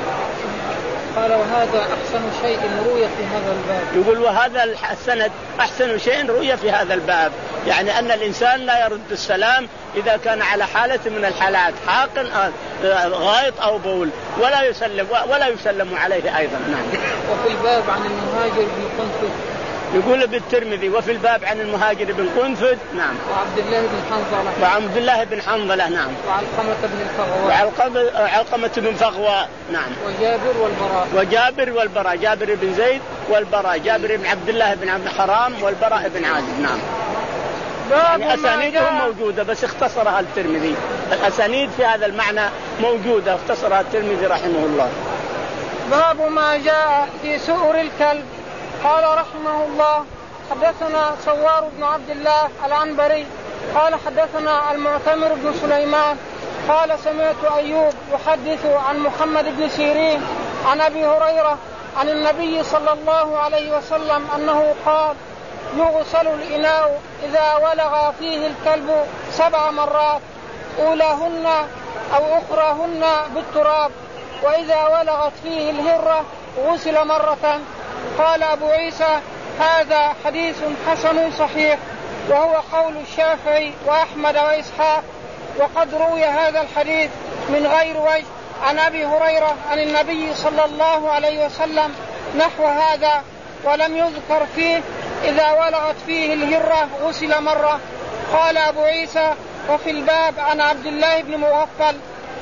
قال وهذا أحسن شيء روي في هذا الباب. يقول وهذا السند أحسن شيء روي في هذا الباب، يعني أن الإنسان لا يرد السلام إذا كان على حالة من الحالات حاق غائط أو بول، ولا يسلم ولا يسلم عليه أيضا. نعم. وفي الباب عن المهاجر بن قنفذ. يقول بالترمذي وفي الباب عن المهاجر بن قنفذ. نعم. وعبد الله بن حنظلة. وعبد الله بن حنظلة. نعم. وعلقمة بن الفغواء. وعلقمة بن فغواء. نعم. وجابر والبراء. وجابر والبراء جابر بن زيد والبراء جابر بن عبد الله بن عبد حرام والبراء بن عازب. نعم. يعني أسانيدهم موجودة بس اختصرها الترمذي. الأسانيد في هذا المعنى موجودة اختصرها الترمذي رحمه الله. باب ما جاء في سؤر الكلب. قال رحمه الله حدثنا سوار بن عبد الله العنبري قال حدثنا المعتمر بن سليمان قال سمعت أيوب يحدث عن محمد بن سيرين عن أبي هريرة عن النبي صلى الله عليه وسلم أنه قال يغسل الإناء إذا ولغ فيه الكلب سبع مرات أولاهن أو أخراهن بالتراب، وإذا ولغت فيه الهرة غسل مرة. قال أبو عيسى هذا حديث حسن صحيح، وهو قول الشافعي وأحمد وإسحاق، وقد روي هذا الحديث من غير وجه عن أبي هريرة عن النبي صلى الله عليه وسلم نحو هذا، ولم يذكر فيه إذا ولغت فيه الهرة غسل مرة. قال أبو عيسى وفي الباب عن عبد الله بن مغفل.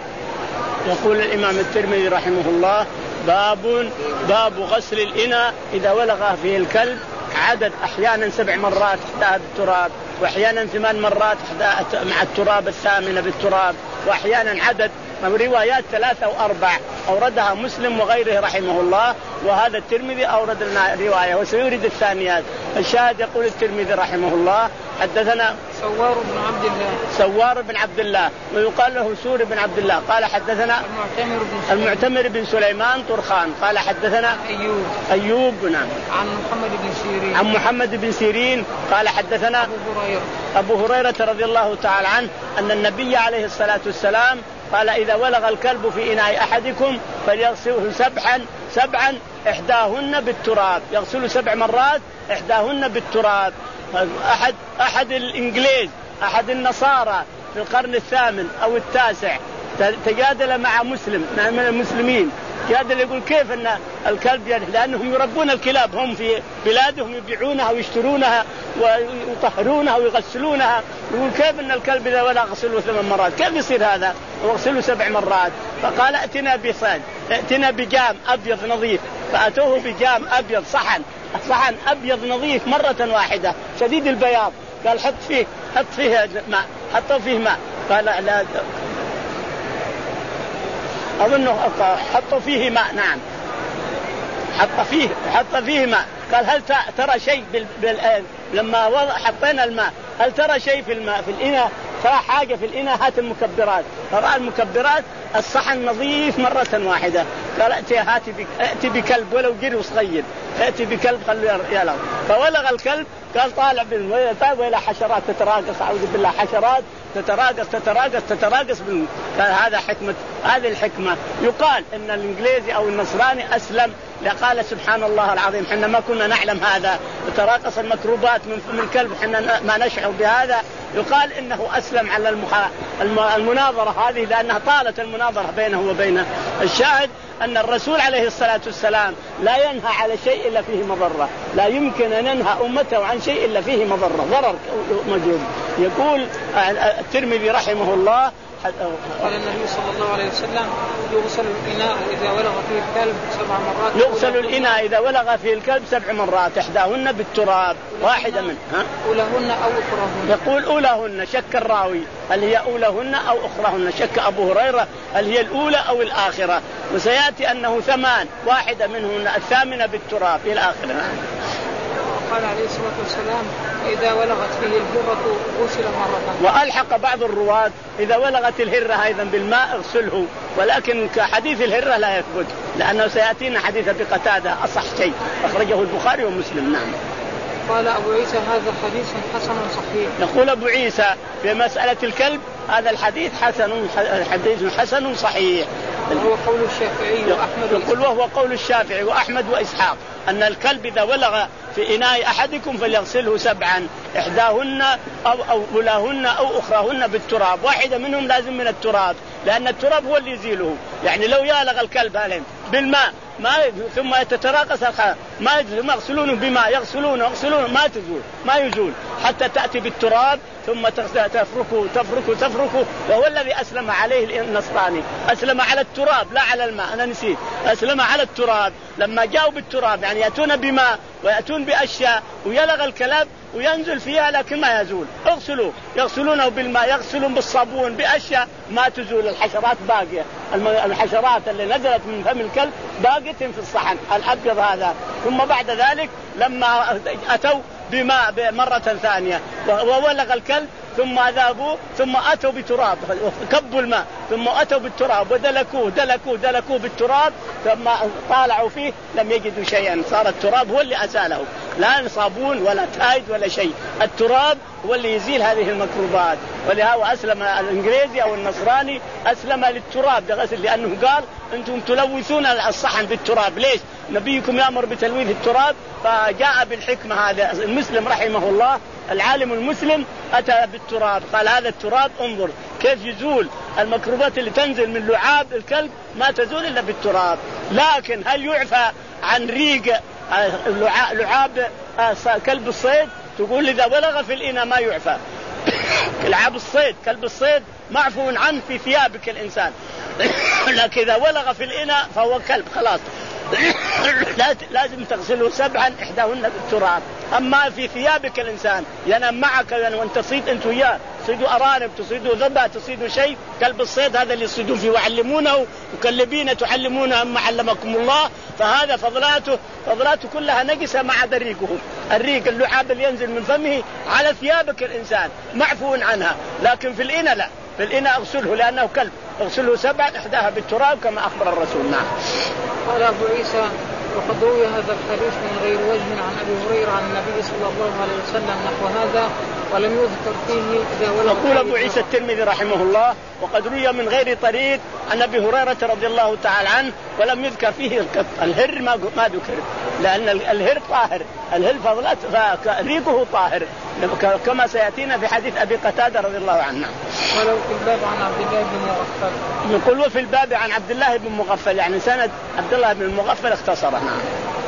يقول الإمام الترمذي رحمه الله باب باب غسل الإناء إذا ولغ فيه الكلب، عدد أحيانا سبع مرات إحداها بالتراب، وأحيانا ثمان مرات مع التراب الثامنة بالتراب، وأحيانا عدد روايات ثلاثة وأربع أوردها مسلم وغيره رحمه الله، وهذا الترمذي أورد لنا رواية وسيورد الثانيات. الشاهد يقول الترمذي رحمه الله حدثنا سوار بن عبد الله سوار بن عبد الله ويقال له سور بن عبد الله قال حدثنا المعتمر بن سليمان, المعتمر بن سليمان طرخان قال حدثنا أيوب أيوب نعم عن محمد بن سيرين عن محمد بن سيرين قال حدثنا أبو هريرة أبو هريرة رضي الله تعالى عنه أن النبي عليه الصلاة والسلام قال إذا ولغ الكلب في إناء أحدكم فليغسله سبعا سبعا إحداهن بالتراب، يغسل سبع مرات إحداهن بالتراب. أحد أحد الإنجليز أحد النصارى في القرن الثامن أو التاسع تجادل مع مسلم من المسلمين، جادل يقول كيف أن الكلب يعني لأنهم يربون الكلاب هم في بلادهم يبيعونها ويشترونها ويطهرونها ويغسلونها، يقول كيف أن الكلب إذا ولا غسله ثمان مرات كيف يصير هذا وغسله سبع مرات؟ فقال ائتنا بصاد ائتنا بجام أبيض نظيف، فأتوه بجام أبيض صحن صحن أبيض نظيف مرة واحدة شديد البياض، قال حط فيه حط فيه ماء حطوا فيه ماء، قال لا أظنه حط فيه ماء نعم حط فيه حط فيه ماء، قال هل ترى شيء بال... بال... لما وضع حطينا الماء هل ترى شيء في الماء في الإناء؟ ترى حاجة في الإناء؟ هات المكبرات، فرأى المكبرات الصحن نظيف مرة واحدة، قال ائتي هاتي بك... ائتي بكلب ولو جري صغير، ائتي بكلب خليه يلعب، فولغ الكلب قال طالع بالويل وإلى حشرات تتراقص أعوذ بالله حشرات تتراقص تتراقص تتراقص بال... قال هذا حكمة هذه الحكمة. يقال إن الإنجليزي أو النصراني أسلم لقال سبحان الله العظيم حنا ما كنا نعلم هذا، تراقص الميكروبات من من الكلب حنا ما نشعر بهذا. يقال إنه أسلم على المخ... المناظرة هذه لأنها طالت المناظرة بينه وبينه. الشاهد أن الرسول عليه الصلاة والسلام لا ينهى على شيء إلا فيه مضرة، لا يمكن أن ينهى أمته عن شيء إلا فيه مضرة ضرر موجود. يقول الترمذي رحمه الله قال النبي صلى الله عليه وسلم يغسل الإناء إذا ولغ فيه الكلب سبع مرات، يغسل الإناء إذا ولغ فيه الكلب سبع مرات إحداهن بالتراب واحدة من ها أولهن أو أخرهن. يقول أولهن شك الراوي هل هي أولهن أو أخرهن، شك أبو هريرة هل هي الأولى أو الآخرة، وسيأتي أنه ثمان واحدة منهن الثامنة بالتراب إلى آخره. قال عليه الصلاة والسلام إذا ولغت فيه الهرة غسل مرة. وألحق بعض الرواة إذا ولغت الهرة أيضا بالماء اغسله، ولكن كحديث الهرة لا يثبت لأنه سيأتينا حديث بقتادة أصح شيء أخرجه البخاري ومسلم. نعم. قال أبو عيسى هذا حديث حسن صحيح. يقول أبو عيسى في مسألة الكلب هذا الحديث حسن حديث حسن صحيح. وهو قول الشافعي وأحمد. يقول وهو قول الشافعي وأحمد وإسحاق أن الكلب إذا ولغ في إناء أحدكم فليغسله سبعا إحداهن أو أو أولاهن أو أخراهن بالتراب، واحدة منهم لازم من التراب لأن التراب هو اللي يزيله. يعني لو يالغ الكلب هلين بالماء ما ثم يتراقص الخ ما يغسلونه بماء يغسلونه يغسلونه ما تزول ما يزول حتى تأتي بالتراب ثم تفركه تفركه تفركه وهو الذي أسلم عليه النصراني، أسلم على التراب لا على الماء، أنا نسيت أسلم على التراب لما جاءوا بالتراب، يعني يأتون بماء ويأتون بأشياء ويلغى الكلب وينزل فيها لكن ما يزول، اغسلوا يغسلونه بالماء يغسلون بالصابون بأشياء ما تزول، الحشرات باقية، الحشرات اللي نزلت من فم الكلب باقية في الصحن الأبيض هذا. ثم بعد ذلك لما أتوا بماء مرة ثانية وولغ الكلب ثم ذابوا ثم أتوا بتراب كبوا الماء ثم أتوا بالتراب ودلكوه دلكوه دلكوه بالتراب ثم طالعوا فيه لم يجدوا شيئا، صار التراب هو اللي أزاله، لا صابون ولا تايد ولا شيء، التراب هو اللي يزيل هذه الميكروبات. ولهذا أسلم الإنجليزي أو النصراني أسلم للتراب بغسل، لأنه قال أنتم تلوثون الصحن بالتراب، ليش؟ نبيكم يأمر بتلويث التراب، فجاء بالحكمة. هذا المسلم رحمه الله العالم المسلم أتى بالتراب قال هذا التراب انظر كيف يزول الميكروبات اللي تنزل من لعاب الكلب ما تزول إلا بالتراب. لكن هل يعفى عن ريق لعاب كلب الصيد؟ تقول إذا بلغ في الإناء ما يعفى. لعاب الصيد كلب الصيد معفو عنه في ثيابك الإنسان، لكن إذا بلغ في الإناء فهو كلب خلاص لازم تغسله سبعا إحداهن بالتراب. أما في ثيابك الإنسان ينام معك يعني وانت تصيد أنت وياه، تصيدوا أرانب تصيدوا ضبع تصيدوا شيء، كلب الصيد هذا اللي يصيدون فيه وعلمونه وكلبين تعلمونه أما علمكم الله، فهذا فضلاته فضلاته كلها نقصة مع دريقه الريق اللعاب اللي ينزل من فمه على ثيابك الإنسان معفو عنها، لكن في الإناء لا، في الإناء اغسله لأنه كلب، اغسله سبعا إحداها بالتراب كما أخبر الرسول. نعم. قال أبو عيسى وقد روي هذا الحديث من غير وجه عن أبي هريرة عن النبي صلى الله عليه وسلم نحو هذا ولم يذكر فيه إذا ولد. يقول أبو عيسى الترمذي رحمه الله وقد روي من غير طريق عن أبي هريرة رضي الله تعالى عنه ولم يذكر فيه الهر ما ما ذكر، لأن الهر طاهر، الهر فضلت فريقه طاهر كما سيأتينا في حديث أبي قتادة رضي الله عنه. ولو في الباب عن عبد الله بن مغفل. يقول وفي الباب عن عبد الله بن مغفل، يعني سند عبد الله بن المغفل اختصره. نعم.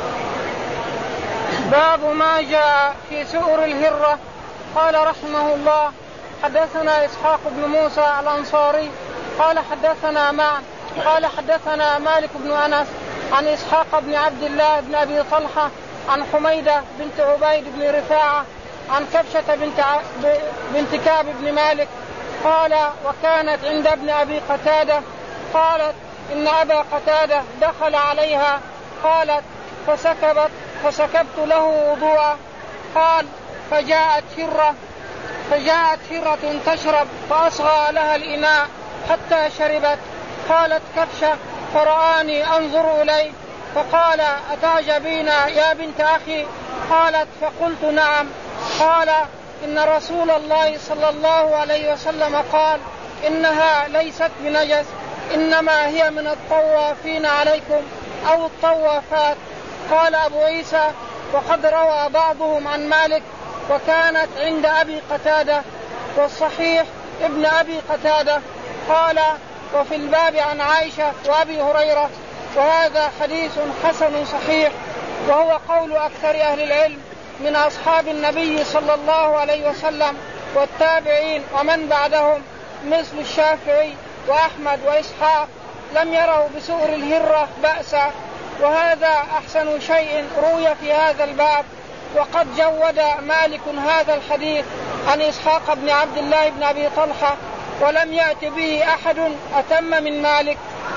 باب ما جاء في سؤر الهرة. قال رحمه الله حدثنا إسحاق بن موسى الأنصاري قال حدثنا معن قال حدثنا مالك بن أنس عن إسحاق بن عبد الله بن أبي طلحة عن حميدة بنت عبيد بن رفاعة عن كبشة بنت, ع... بنت كعب بن مالك قال وكانت عند ابن أبي قتادة قالت إن أبا قتادة دخل عليها قالت فسكبت فسكبت له وضوءا قال فجاءت هرة فجاءت هرة تشرب فأصغى لها الإناء حتى شربت. قالت كبشة فرآني أنظر إليه فقال أتعجبين يا بنت أخي؟ قالت فقلت نعم. قال إن رسول الله صلى الله عليه وسلم قال إنها ليست بنجس إنما هي من الطوافين عليكم أو الطوافات. قال أبو عيسى وقد روى بعضهم عن مالك وكانت عند أبي قتادة والصحيح ابن أبي قتادة. قال وفي الباب عن عائشة وأبي هريرة وهذا حديث حسن صحيح وهو قول أكثر أهل العلم من أصحاب النبي صلى الله عليه وسلم والتابعين ومن بعدهم مثل الشافعي وأحمد وإسحاق لم يروا بسؤر الهرة بأسا، وهذا أحسن شيء روي في هذا الباب. وقد جود مالك هذا الحديث عن إسحاق بن عبد الله بن أبي طلحة ولم يأت به أحد أتم من مالك.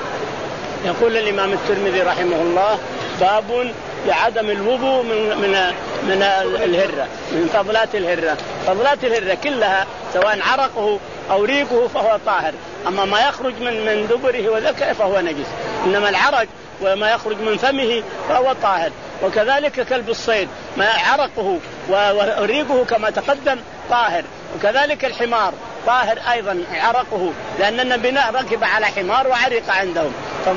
يقول الإمام الترمذي رحمه الله باب لعدم الوضوء من من من الهرة، من فضلات الهرة. فضلات الهرة كلها سواء عرقه أو ريقه فهو طاهر، أما ما يخرج من من دبره وذكره فهو نجس. إنما العرق وما يخرج من فمه فهو طاهر. وكذلك كلب الصيد ما عرقه وريقه كما تقدم طاهر، وكذلك الحمار طاهر أيضا عرقه، لأن النبي ركب على حمار وعرق عندهم.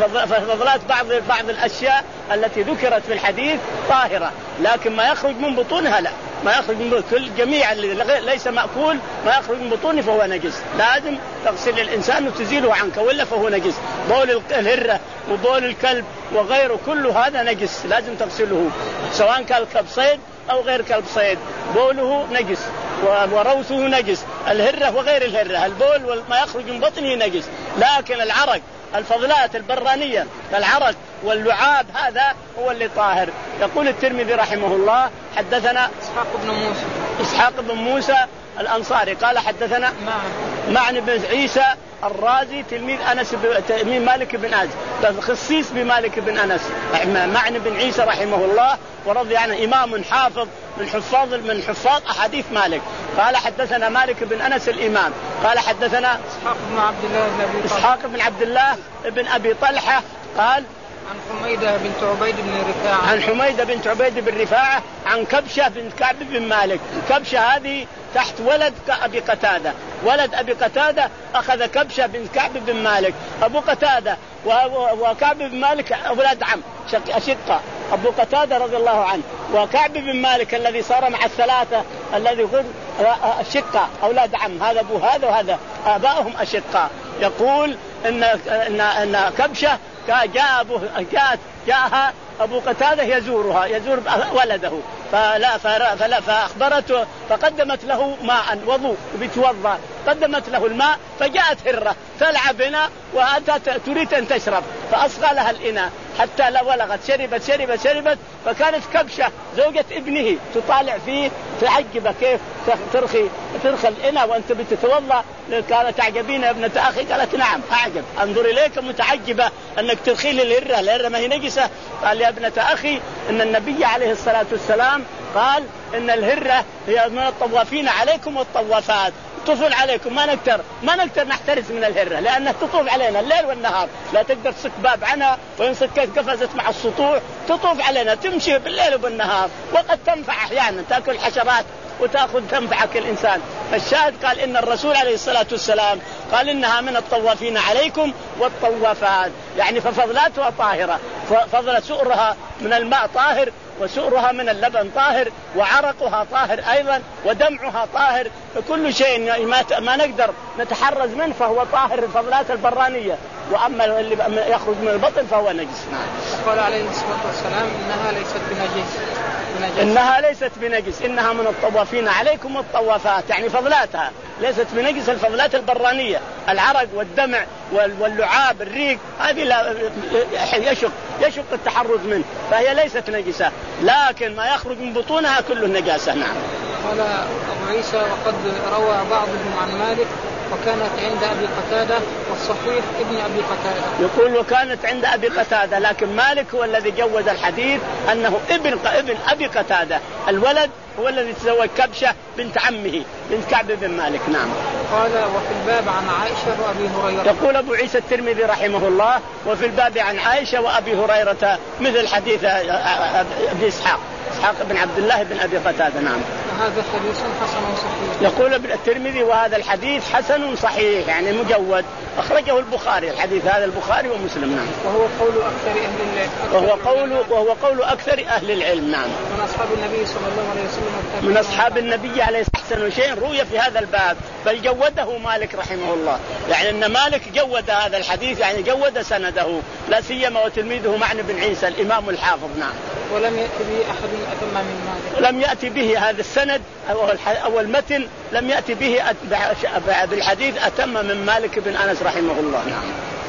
ففضلات بعض بعض الأشياء التي ذكرت في الحديث طاهرة، لكن ما يخرج من بطونها لا، ما يخرج من كل جميع اللي ليس مأكول ما يخرج من بطونه فهو نجس، لازم تغسل الإنسان وتزيله عنك ولا فهو نجس. بول الهرة وبول الكلب وغيره كل هذا نجس، لازم تغسله سواء كان كلب صيد أو غير كلب صيد، بوله نجس وروثه نجس. الهرة وغير الهرة البول وما يخرج من بطنه نجس، لكن العرق الفضلات البرانية العرق واللعاب هذا هو اللي طاهر. يقول الترمذي رحمه الله حدثنا إسحاق بن موسى إسحاق بن موسى الأنصاري قال حدثنا معن بن عيسى الرازي تلميذ أنس تلميذ مالك بن أنس خصيص بمالك بن أنس. معن بن عيسى رحمه الله ورضي عنه إمام حافظ من حفاظ من حفاظ أحاديث مالك. قال حدثنا مالك بن أنس الإمام قال حدثنا إسحاق بن عبد الله بن أبي طلحة إسحاق بن عبد الله بن أبي طلحة قال عن حميدة بنت عبيد بن رفاعة عن حميدة بنت عبيد بن رفاعة عن كبشة بنت كعب بن مالك. كبشة هذه تحت ولد أبي قتادة، ولد أبي قتادة أخذ كبشة بنت كعب بن مالك. أبو قتادة وكعب بن مالك أولاد عم أشقة، أبو قتادة رضي الله عنه وكعب بن مالك الذي صار مع الثلاثة الذي غر أشقة أولاد عم، هذا أبو هذا وهذا آبائهم أشقة. يقول إن إن إن كبشة جاء أبو جاءت جاءها أبو قتادة يزورها يزور ولده فلا فلا فأخبرته فقدمت له ماء وضوء بيتوضأ، قدمت له الماء فجاءت هرة تلعب هنا وأنت تريد أن تشرب فأصغى لها الإناء حتى لا ولغت شربت شربت شربت فكانت كبشة زوجة ابنه تطالع فيه تعجب كيف ترخي ترخي الإناء وأنت بتتوضأ. قالت تعجبين يا ابنة أخي؟ قالت نعم أعجب، أنظر إليك متعجبة أنك ترخي لي الهرة، الهرة ما هي نجسة. قال يا ابنة أخي إن النبي عليه الصلاة والسلام قال إن الهرة هي من الطوافين عليكم والطوافات، تطوفون عليكم، ما نقدر ما نقدر نحترس من الهرة لأنها تطوف علينا الليل والنهار، لا تقدر تسك باب عنها، وإن سكت قفزت مع السطوع تطوف علينا، تمشي بالليل وبالنهار، وقد تنفع أحيانا تأكل حشرات وتأخذ تنفعك الإنسان. فالشاهد قال إن الرسول عليه الصلاة والسلام قال إنها من الطوافين عليكم والطوافات، يعني ففضلاتها طاهرة، فضل سؤرها من الماء طاهر، وسؤرها من اللبن طاهر، وعرقها طاهر أيضا، ودمعها طاهر، فكل شيء ما نقدر نتحرز منه فهو طاهر، الفضلات البرانية، وأما اللي يخرج من البطن فهو نجس. قال عليه الصلاة والسلام إنها ليست بنجس، إنها ليست بنجس، إنها من الطوافين عليكم والطوافات، يعني فضلاتها ليست بنجس، الفضلات البرانية، العرق والدمع واللعاب الريق هذه لا يشق يشق التحرز منه، فهي ليست نجسة، لكن ما يخرج من بطونها كله نجاسة. نعم. قال أبو عيسى وقد روى بعضهم عن مالك وكانت عند أبي قتادة، والصحيح ابن أبي قتادة. يقول وكانت عند أبي قتادة، لكن مالك هو الذي جود الحديث أنه ابن ابن أبي قتادة، الولد هو الذي تزوج كبشة بنت عمه بنت كعب بن مالك. نعم. قال وفي الباب عن عائشة وأبي هريرة. يقول أبو عيسى الترمذي رحمه الله وفي الباب عن عائشة وأبي هريرة مثل حديث أبي إسحاق إسحاق بن عبد الله بن أبي قتادة. نعم. هذا حديث حسن صحيح. يقول ابن الترمذي وهذا الحديث حسن صحيح، يعني مجود، أخرجه البخاري، الحديث هذا البخاري ومسلم. نعم. وهو قول أكثر أهل العلم. وهو قول وهو قول أكثر أهل العلم. نعم. من أصحاب النبي صلى الله عليه وسلم. من أصحاب النبي عليه أحسن شيء روي في هذا الباب، بل جوده مالك رحمه الله، يعني أن مالك جود هذا الحديث، يعني جود سنده، لا سيما وتلميذه معن بن عيسى الإمام الحافظ. نعم. ولم يأتي به أحد أتم من مالك. لم يأتي به هذا السند أو المتن، لم يأتي به بالحديث أتم من مالك بن أنس رحمه الله. نعم.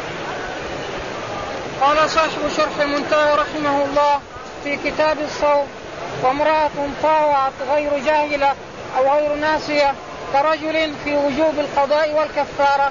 قال صاحب شرح المنتهى رحمه الله في كتاب الصوم: وامرأة طاوعت غير جاهلة أو غير ناسية كرجل في وجوب القضاء والكفارة.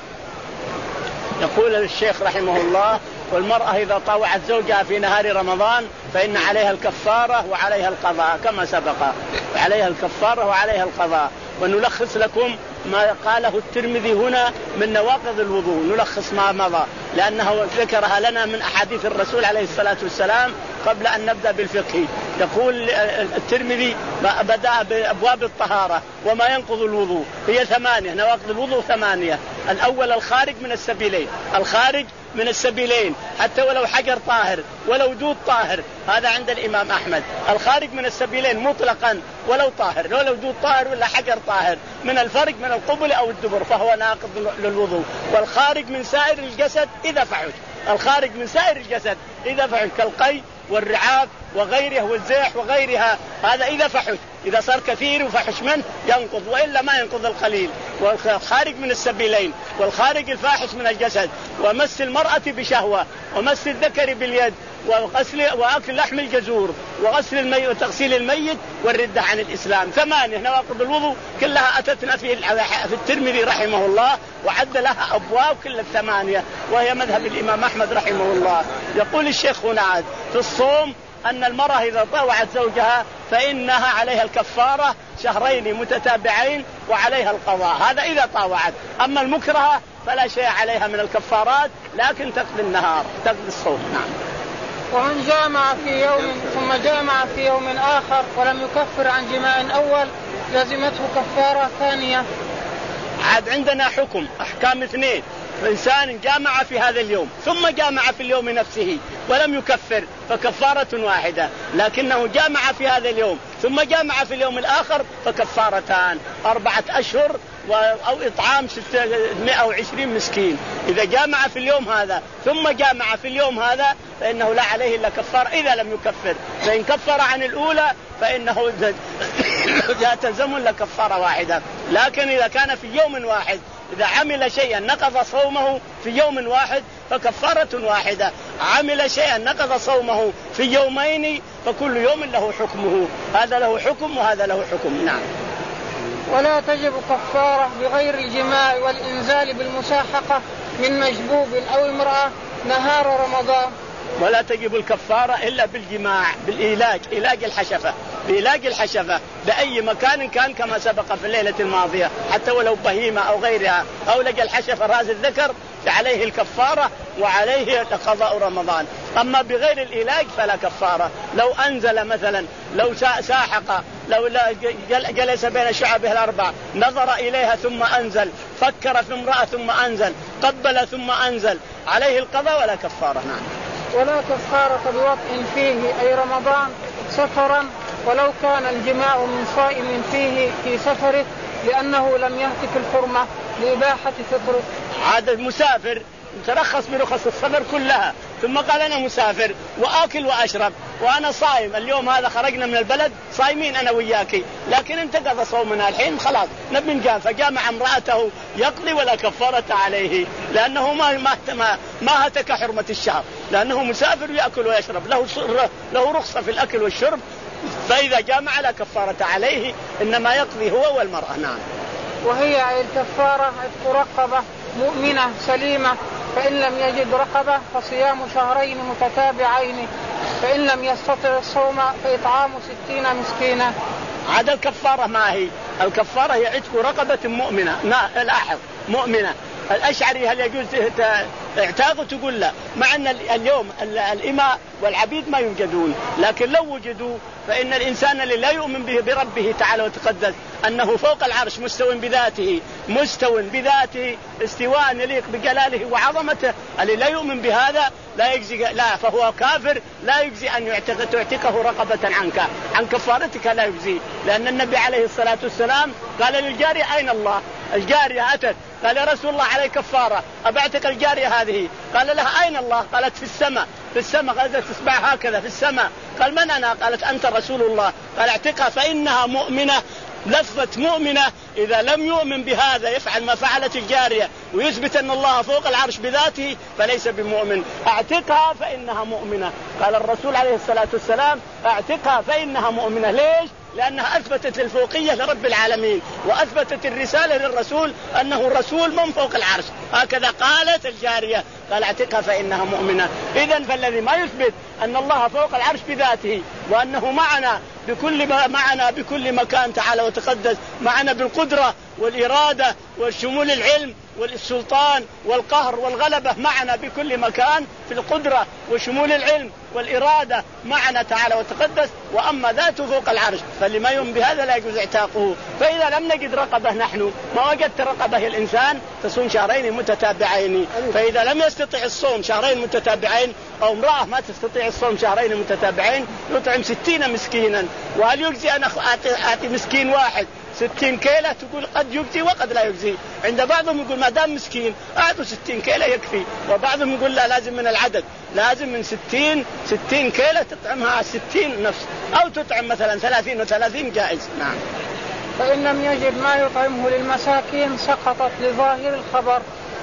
يقول الشيخ رحمه الله: والمرأة إذا طاوعت زوجها في نهار رمضان فإن عليها الكفارة وعليها القضاء كما سبق، عليها الكفارة وعليها القضاء. ونلخص لكم ما قاله الترمذي هنا من نواقض الوضوء، نلخص ما مضى لأنه ذكرها لنا من أحاديث الرسول عليه الصلاة والسلام قبل أن نبدأ بالفقه. يقول الترمذي بدأ بأبواب الطهارة وما ينقض الوضوء، هي ثمانية، نواقض الوضوء ثمانية. الأول الخارج من السبيلين، الخارج من السبيلين حتى ولو حجر طاهر ولو دود طاهر، هذا عند الإمام أحمد. الخارج من السبيلين مطلقا ولو طاهر، ولو دود طاهر ولا حجر طاهر، من الفرج من القبل أو الدبر فهو ناقض للوضوء. والخارج من سائر الجسد إذا فعل، الخارج من سائر الجسد إذا فعل كالقي والرعاف وغيره والزيح وغيرها، هذا إذا فحش، إذا صار كثير وفحش منه ينقض، وإلا ما ينقض القليل. والخارج من السبيلين، والخارج الفاحش من الجسد، ومس المرأة بشهوة، ومس الذكر باليد، وغسل وأكل لحم الجزور، وغسل الميت وتغسيل الميت، والردة عن الإسلام. ثمانية نواقض الوضوء كلها أتتنا في في الترمذي رحمه الله وعد لها أبواب كل الثمانية، وهي مذهب الإمام أحمد رحمه الله. يقول الشيخ هنا في الصوم أن المرأة إذا طاوعت زوجها فإنها عليها الكفارة شهرين متتابعين وعليها القضاء، هذا إذا طاوعت. أما المكرهة فلا شيء عليها من الكفارات، لكن تقضي النهار، تقضي الصوم. نعم. ومن جامع في يوم ثم جامع في يوم آخر ولم يكفر عن جماع أول لزمته كفارة ثانية. عاد عندنا حكم أحكام اثنين: إنسان جامع في هذا اليوم ثم جامع في اليوم نفسه ولم يكفر فكفارة واحدة، لكنه جامع في هذا اليوم ثم جامع في اليوم الآخر فكفارتان، أربعة أشهر أو إطعام ستمائة وعشرين مسكين. إذا جامع في اليوم هذا ثم جامع في اليوم هذا فإنه لا عليه إلا كفارة إذا لم يكفر، فإن كفر عن الأولى فإنه يلزم إلا كفارة واحدة. لكن إذا كان في يوم واحد، إذا عمل شيئا نقض صومه في يوم واحد فكفارة واحدة، عمل شيئا نقض صومه في يومين فكل يوم له حكمه، هذا له حكم وهذا له حكم. نعم. ولا تجب كفارة بغير الجماع والإنزال بالمساحقة من مجبوب أو امرأة نهار رمضان. ولا تجب الكفارة إلا بالجماع، بالإيلاج، إيلاج الحشفة، بيلاقي الحشفة بأي مكان كان كما سبق في الليلة الماضية، حتى ولو بهيمة أو غيرها، أو لقى الحشفة رأس الذكر فعليه الكفارة وعليه قضاء رمضان. أما بغير العلاج فلا كفارة. لو أنزل مثلا، لو ساحق، لو جلس بين شعبه الأربع، نظر إليها ثم أنزل، فكر في امرأة ثم أنزل، قبل ثم أنزل، عليه القضاء ولا كفارة. نعم. ولا كفارة بوطء فيه أي رمضان سفرا، ولو كان الجماع من صائم فيه في سفره، لأنه لم يهتك الحرمة لإباحة فطره. عاد المسافر ترخص برخص السفر كلها، ثم قال أنا مسافر وآكل وأشرب وأنا صائم، اليوم هذا خرجنا من البلد صايمين أنا وياكي، لكن انتقض صومنا الحين خلاص نبي نقام، فجامع امرأته يقضي ولا كفارة عليه، لأنه ما ما ما هتك حرمة الشهر، لأنه مسافر يأكل ويشرب، له له رخصة في الأكل والشرب، فإذا جامع لا كفارة عليه، إنما يقضي هو والمرأة. نعم. وهي الكفارة عتق رقبة مؤمنة سليمة، فإن لم يجد رقبة فصيام شهرين متتابعين، فإن لم يستطع الصوم فإطعام ستين مسكينة. عاد الكفارة ما هي؟ الكفارة هي عتق رقبة مؤمنة. لا الأحد مؤمنة. الأشعري هل يجوز اعتاقه؟ تقول لا، مع أن اليوم الإماء والعبيد ما يوجدون، لكن لو وجدوا فإن الإنسان اللي لا يؤمن به بربه تعالى وتقدس أنه فوق العرش مستوٍ بذاته، مستوٍ بذاته استواء يليق بجلاله وعظمته، اللي لا يؤمن بهذا لا يجزي، لا فهو كافر، لا يجزي أن يعتق تعتقه رقبة عنك عن كفارتك، لا يجزي، لأن النبي عليه الصلاة والسلام قال للجارية أين الله؟ الجارية أتت قال يا رسول الله علي كفارة أبعتك الجارية هذه، قال لها أين الله؟ قالت في السماء. في السماء قالت تصبع هكذا في السماء. قال من أنا؟ قالت أنت رسول الله. قال اعتقها فإنها مؤمنة. لفظة مؤمنة إذا لم يؤمن بهذا يفعل ما فعلت الجارية ويثبت أن الله فوق العرش بذاته فليس بمؤمن. اعتقها فإنها مؤمنة. قال الرسول عليه الصلاة والسلام اعتقها فإنها مؤمنة. ليش؟ لأنها أثبتت الفوقية لرب العالمين، وأثبتت الرسالة للرسول أنه رسول من فوق العرش، هكذا قالت الجارية. قال اعتقها فإنها مؤمنة. إذن فالذي ما يثبت أن الله فوق العرش بذاته وأنه معنا بكل ما معنا بكل مكان تعالى وتقدس، معنا بالقدرة والإرادة والشمول العلم والسلطان والقهر والغلبة، معنا بكل مكان في القدرة وشمول العلم والإرادة معنا تعالى وتقدس، وأما ذاته فوق العرش، فاللي ما يؤمن بهذا لا يجوز اعتاقه. فإذا لم نجد رقبة نحن، ما وجدت رقبة الإنسان تصوم شهرين متتابعين. فإذا لم يستطيع الصوم شهرين متتابعين، أو امرأة ما تستطيع الصوم شهرين متتابعين، يطعم ستين مسكينا. وهل يجزي أن أعطي مسكين واحد ستين كيلة؟ تقول قد يجزي وقد لا يجزي. عند بعضهم يقول ما دام مسكين أعطوا ستين كيلة يكفي، وبعضهم يقول لا لازم من العدد، لازم من ستين ستين كيلة تطعمها ستين نفس، أو تطعم مثلا ثلاثين وثلاثين جائز. نعم. فإن لم يجد ما يطعمه للمساكين سقطت لظاهر الخبر.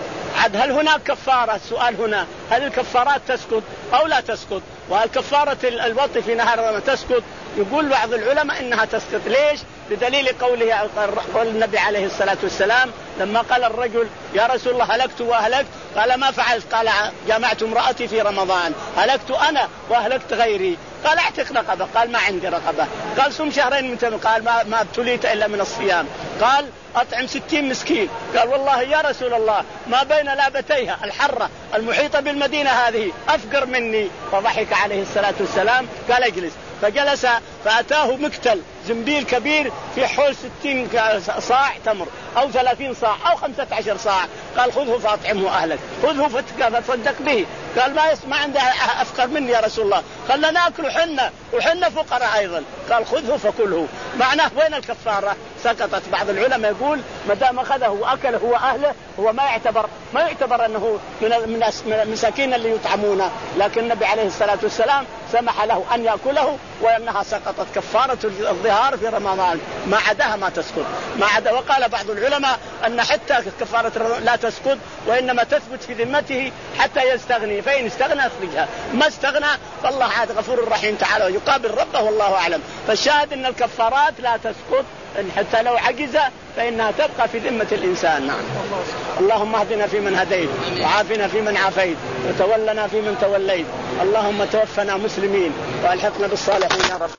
عد هل هناك كفارة؟ السؤال هنا هل الكفارات تسقط أو لا تسقط؟ وهل كفارة الوطي في نهار رمضان تسقط؟ يقول بعض العلماء إنها تسقط. ليش؟ بدليل قوله قول النبي عليه الصلاة والسلام لما قال الرجل يا رسول الله هلكت وأهلكت، قال ما فعلت؟ قال جمعت امرأتي في رمضان، هلكت أنا وأهلكت غيري. قال اعتق رقبة، قال ما عندي رقبة. قال صم شهرين من، قال ما, ما ابتليت إلا من الصيام. قال أطعم ستين مسكين. قال والله يا رسول الله ما بين لابتيها الحرة المحيطة بالمدينة هذه أفقر مني. فضحك عليه الصلاة والسلام قال اجلس. فجلس فأتاه مكتل زنبيل كبير في حول ستين صاع تمر أو ثلاثين صاع أو خمسة عشر صاع. قال خذه فأطعمه أهلك، خذه فتصدق به. قال ما يسمع عنده أفقر مني يا رسول الله، خلنا نأكل حنا وحنا فقراء أيضا. قال خذه فكله. معناه وين الكفارة؟ سقطت. بعض العلماء يقول ما دام أخذه وأكله هو أهله هو ما يعتبر ما يعتبر أنه من المساكين اللي يطعمونه، لكن النبي عليه الصلاة والسلام سمح له أن يأكله، وأنها سقطت كفارة الظهار في رمضان، ما عداها ما تسقط. ما عدا. وقال بعض العلماء أن حتى كفارة لا تسقط، وإنما تثبت في ذمته حتى يستغني، فإن استغنى أخرجها، ما استغنى فالله عاد غفور رحيم تعالى ويقابل ربه والله أعلم. فالشاهد أن الكفارات لا تسقط حتى لو عجز فإنها تبقى في ذمة الإنسان. نعم. اللهم اهدنا فيمن هديت، وعافنا فيمن عافيت، وتولنا فيمن توليت. اللهم توفنا مسلمين وألحقنا بالصالحين يا رب.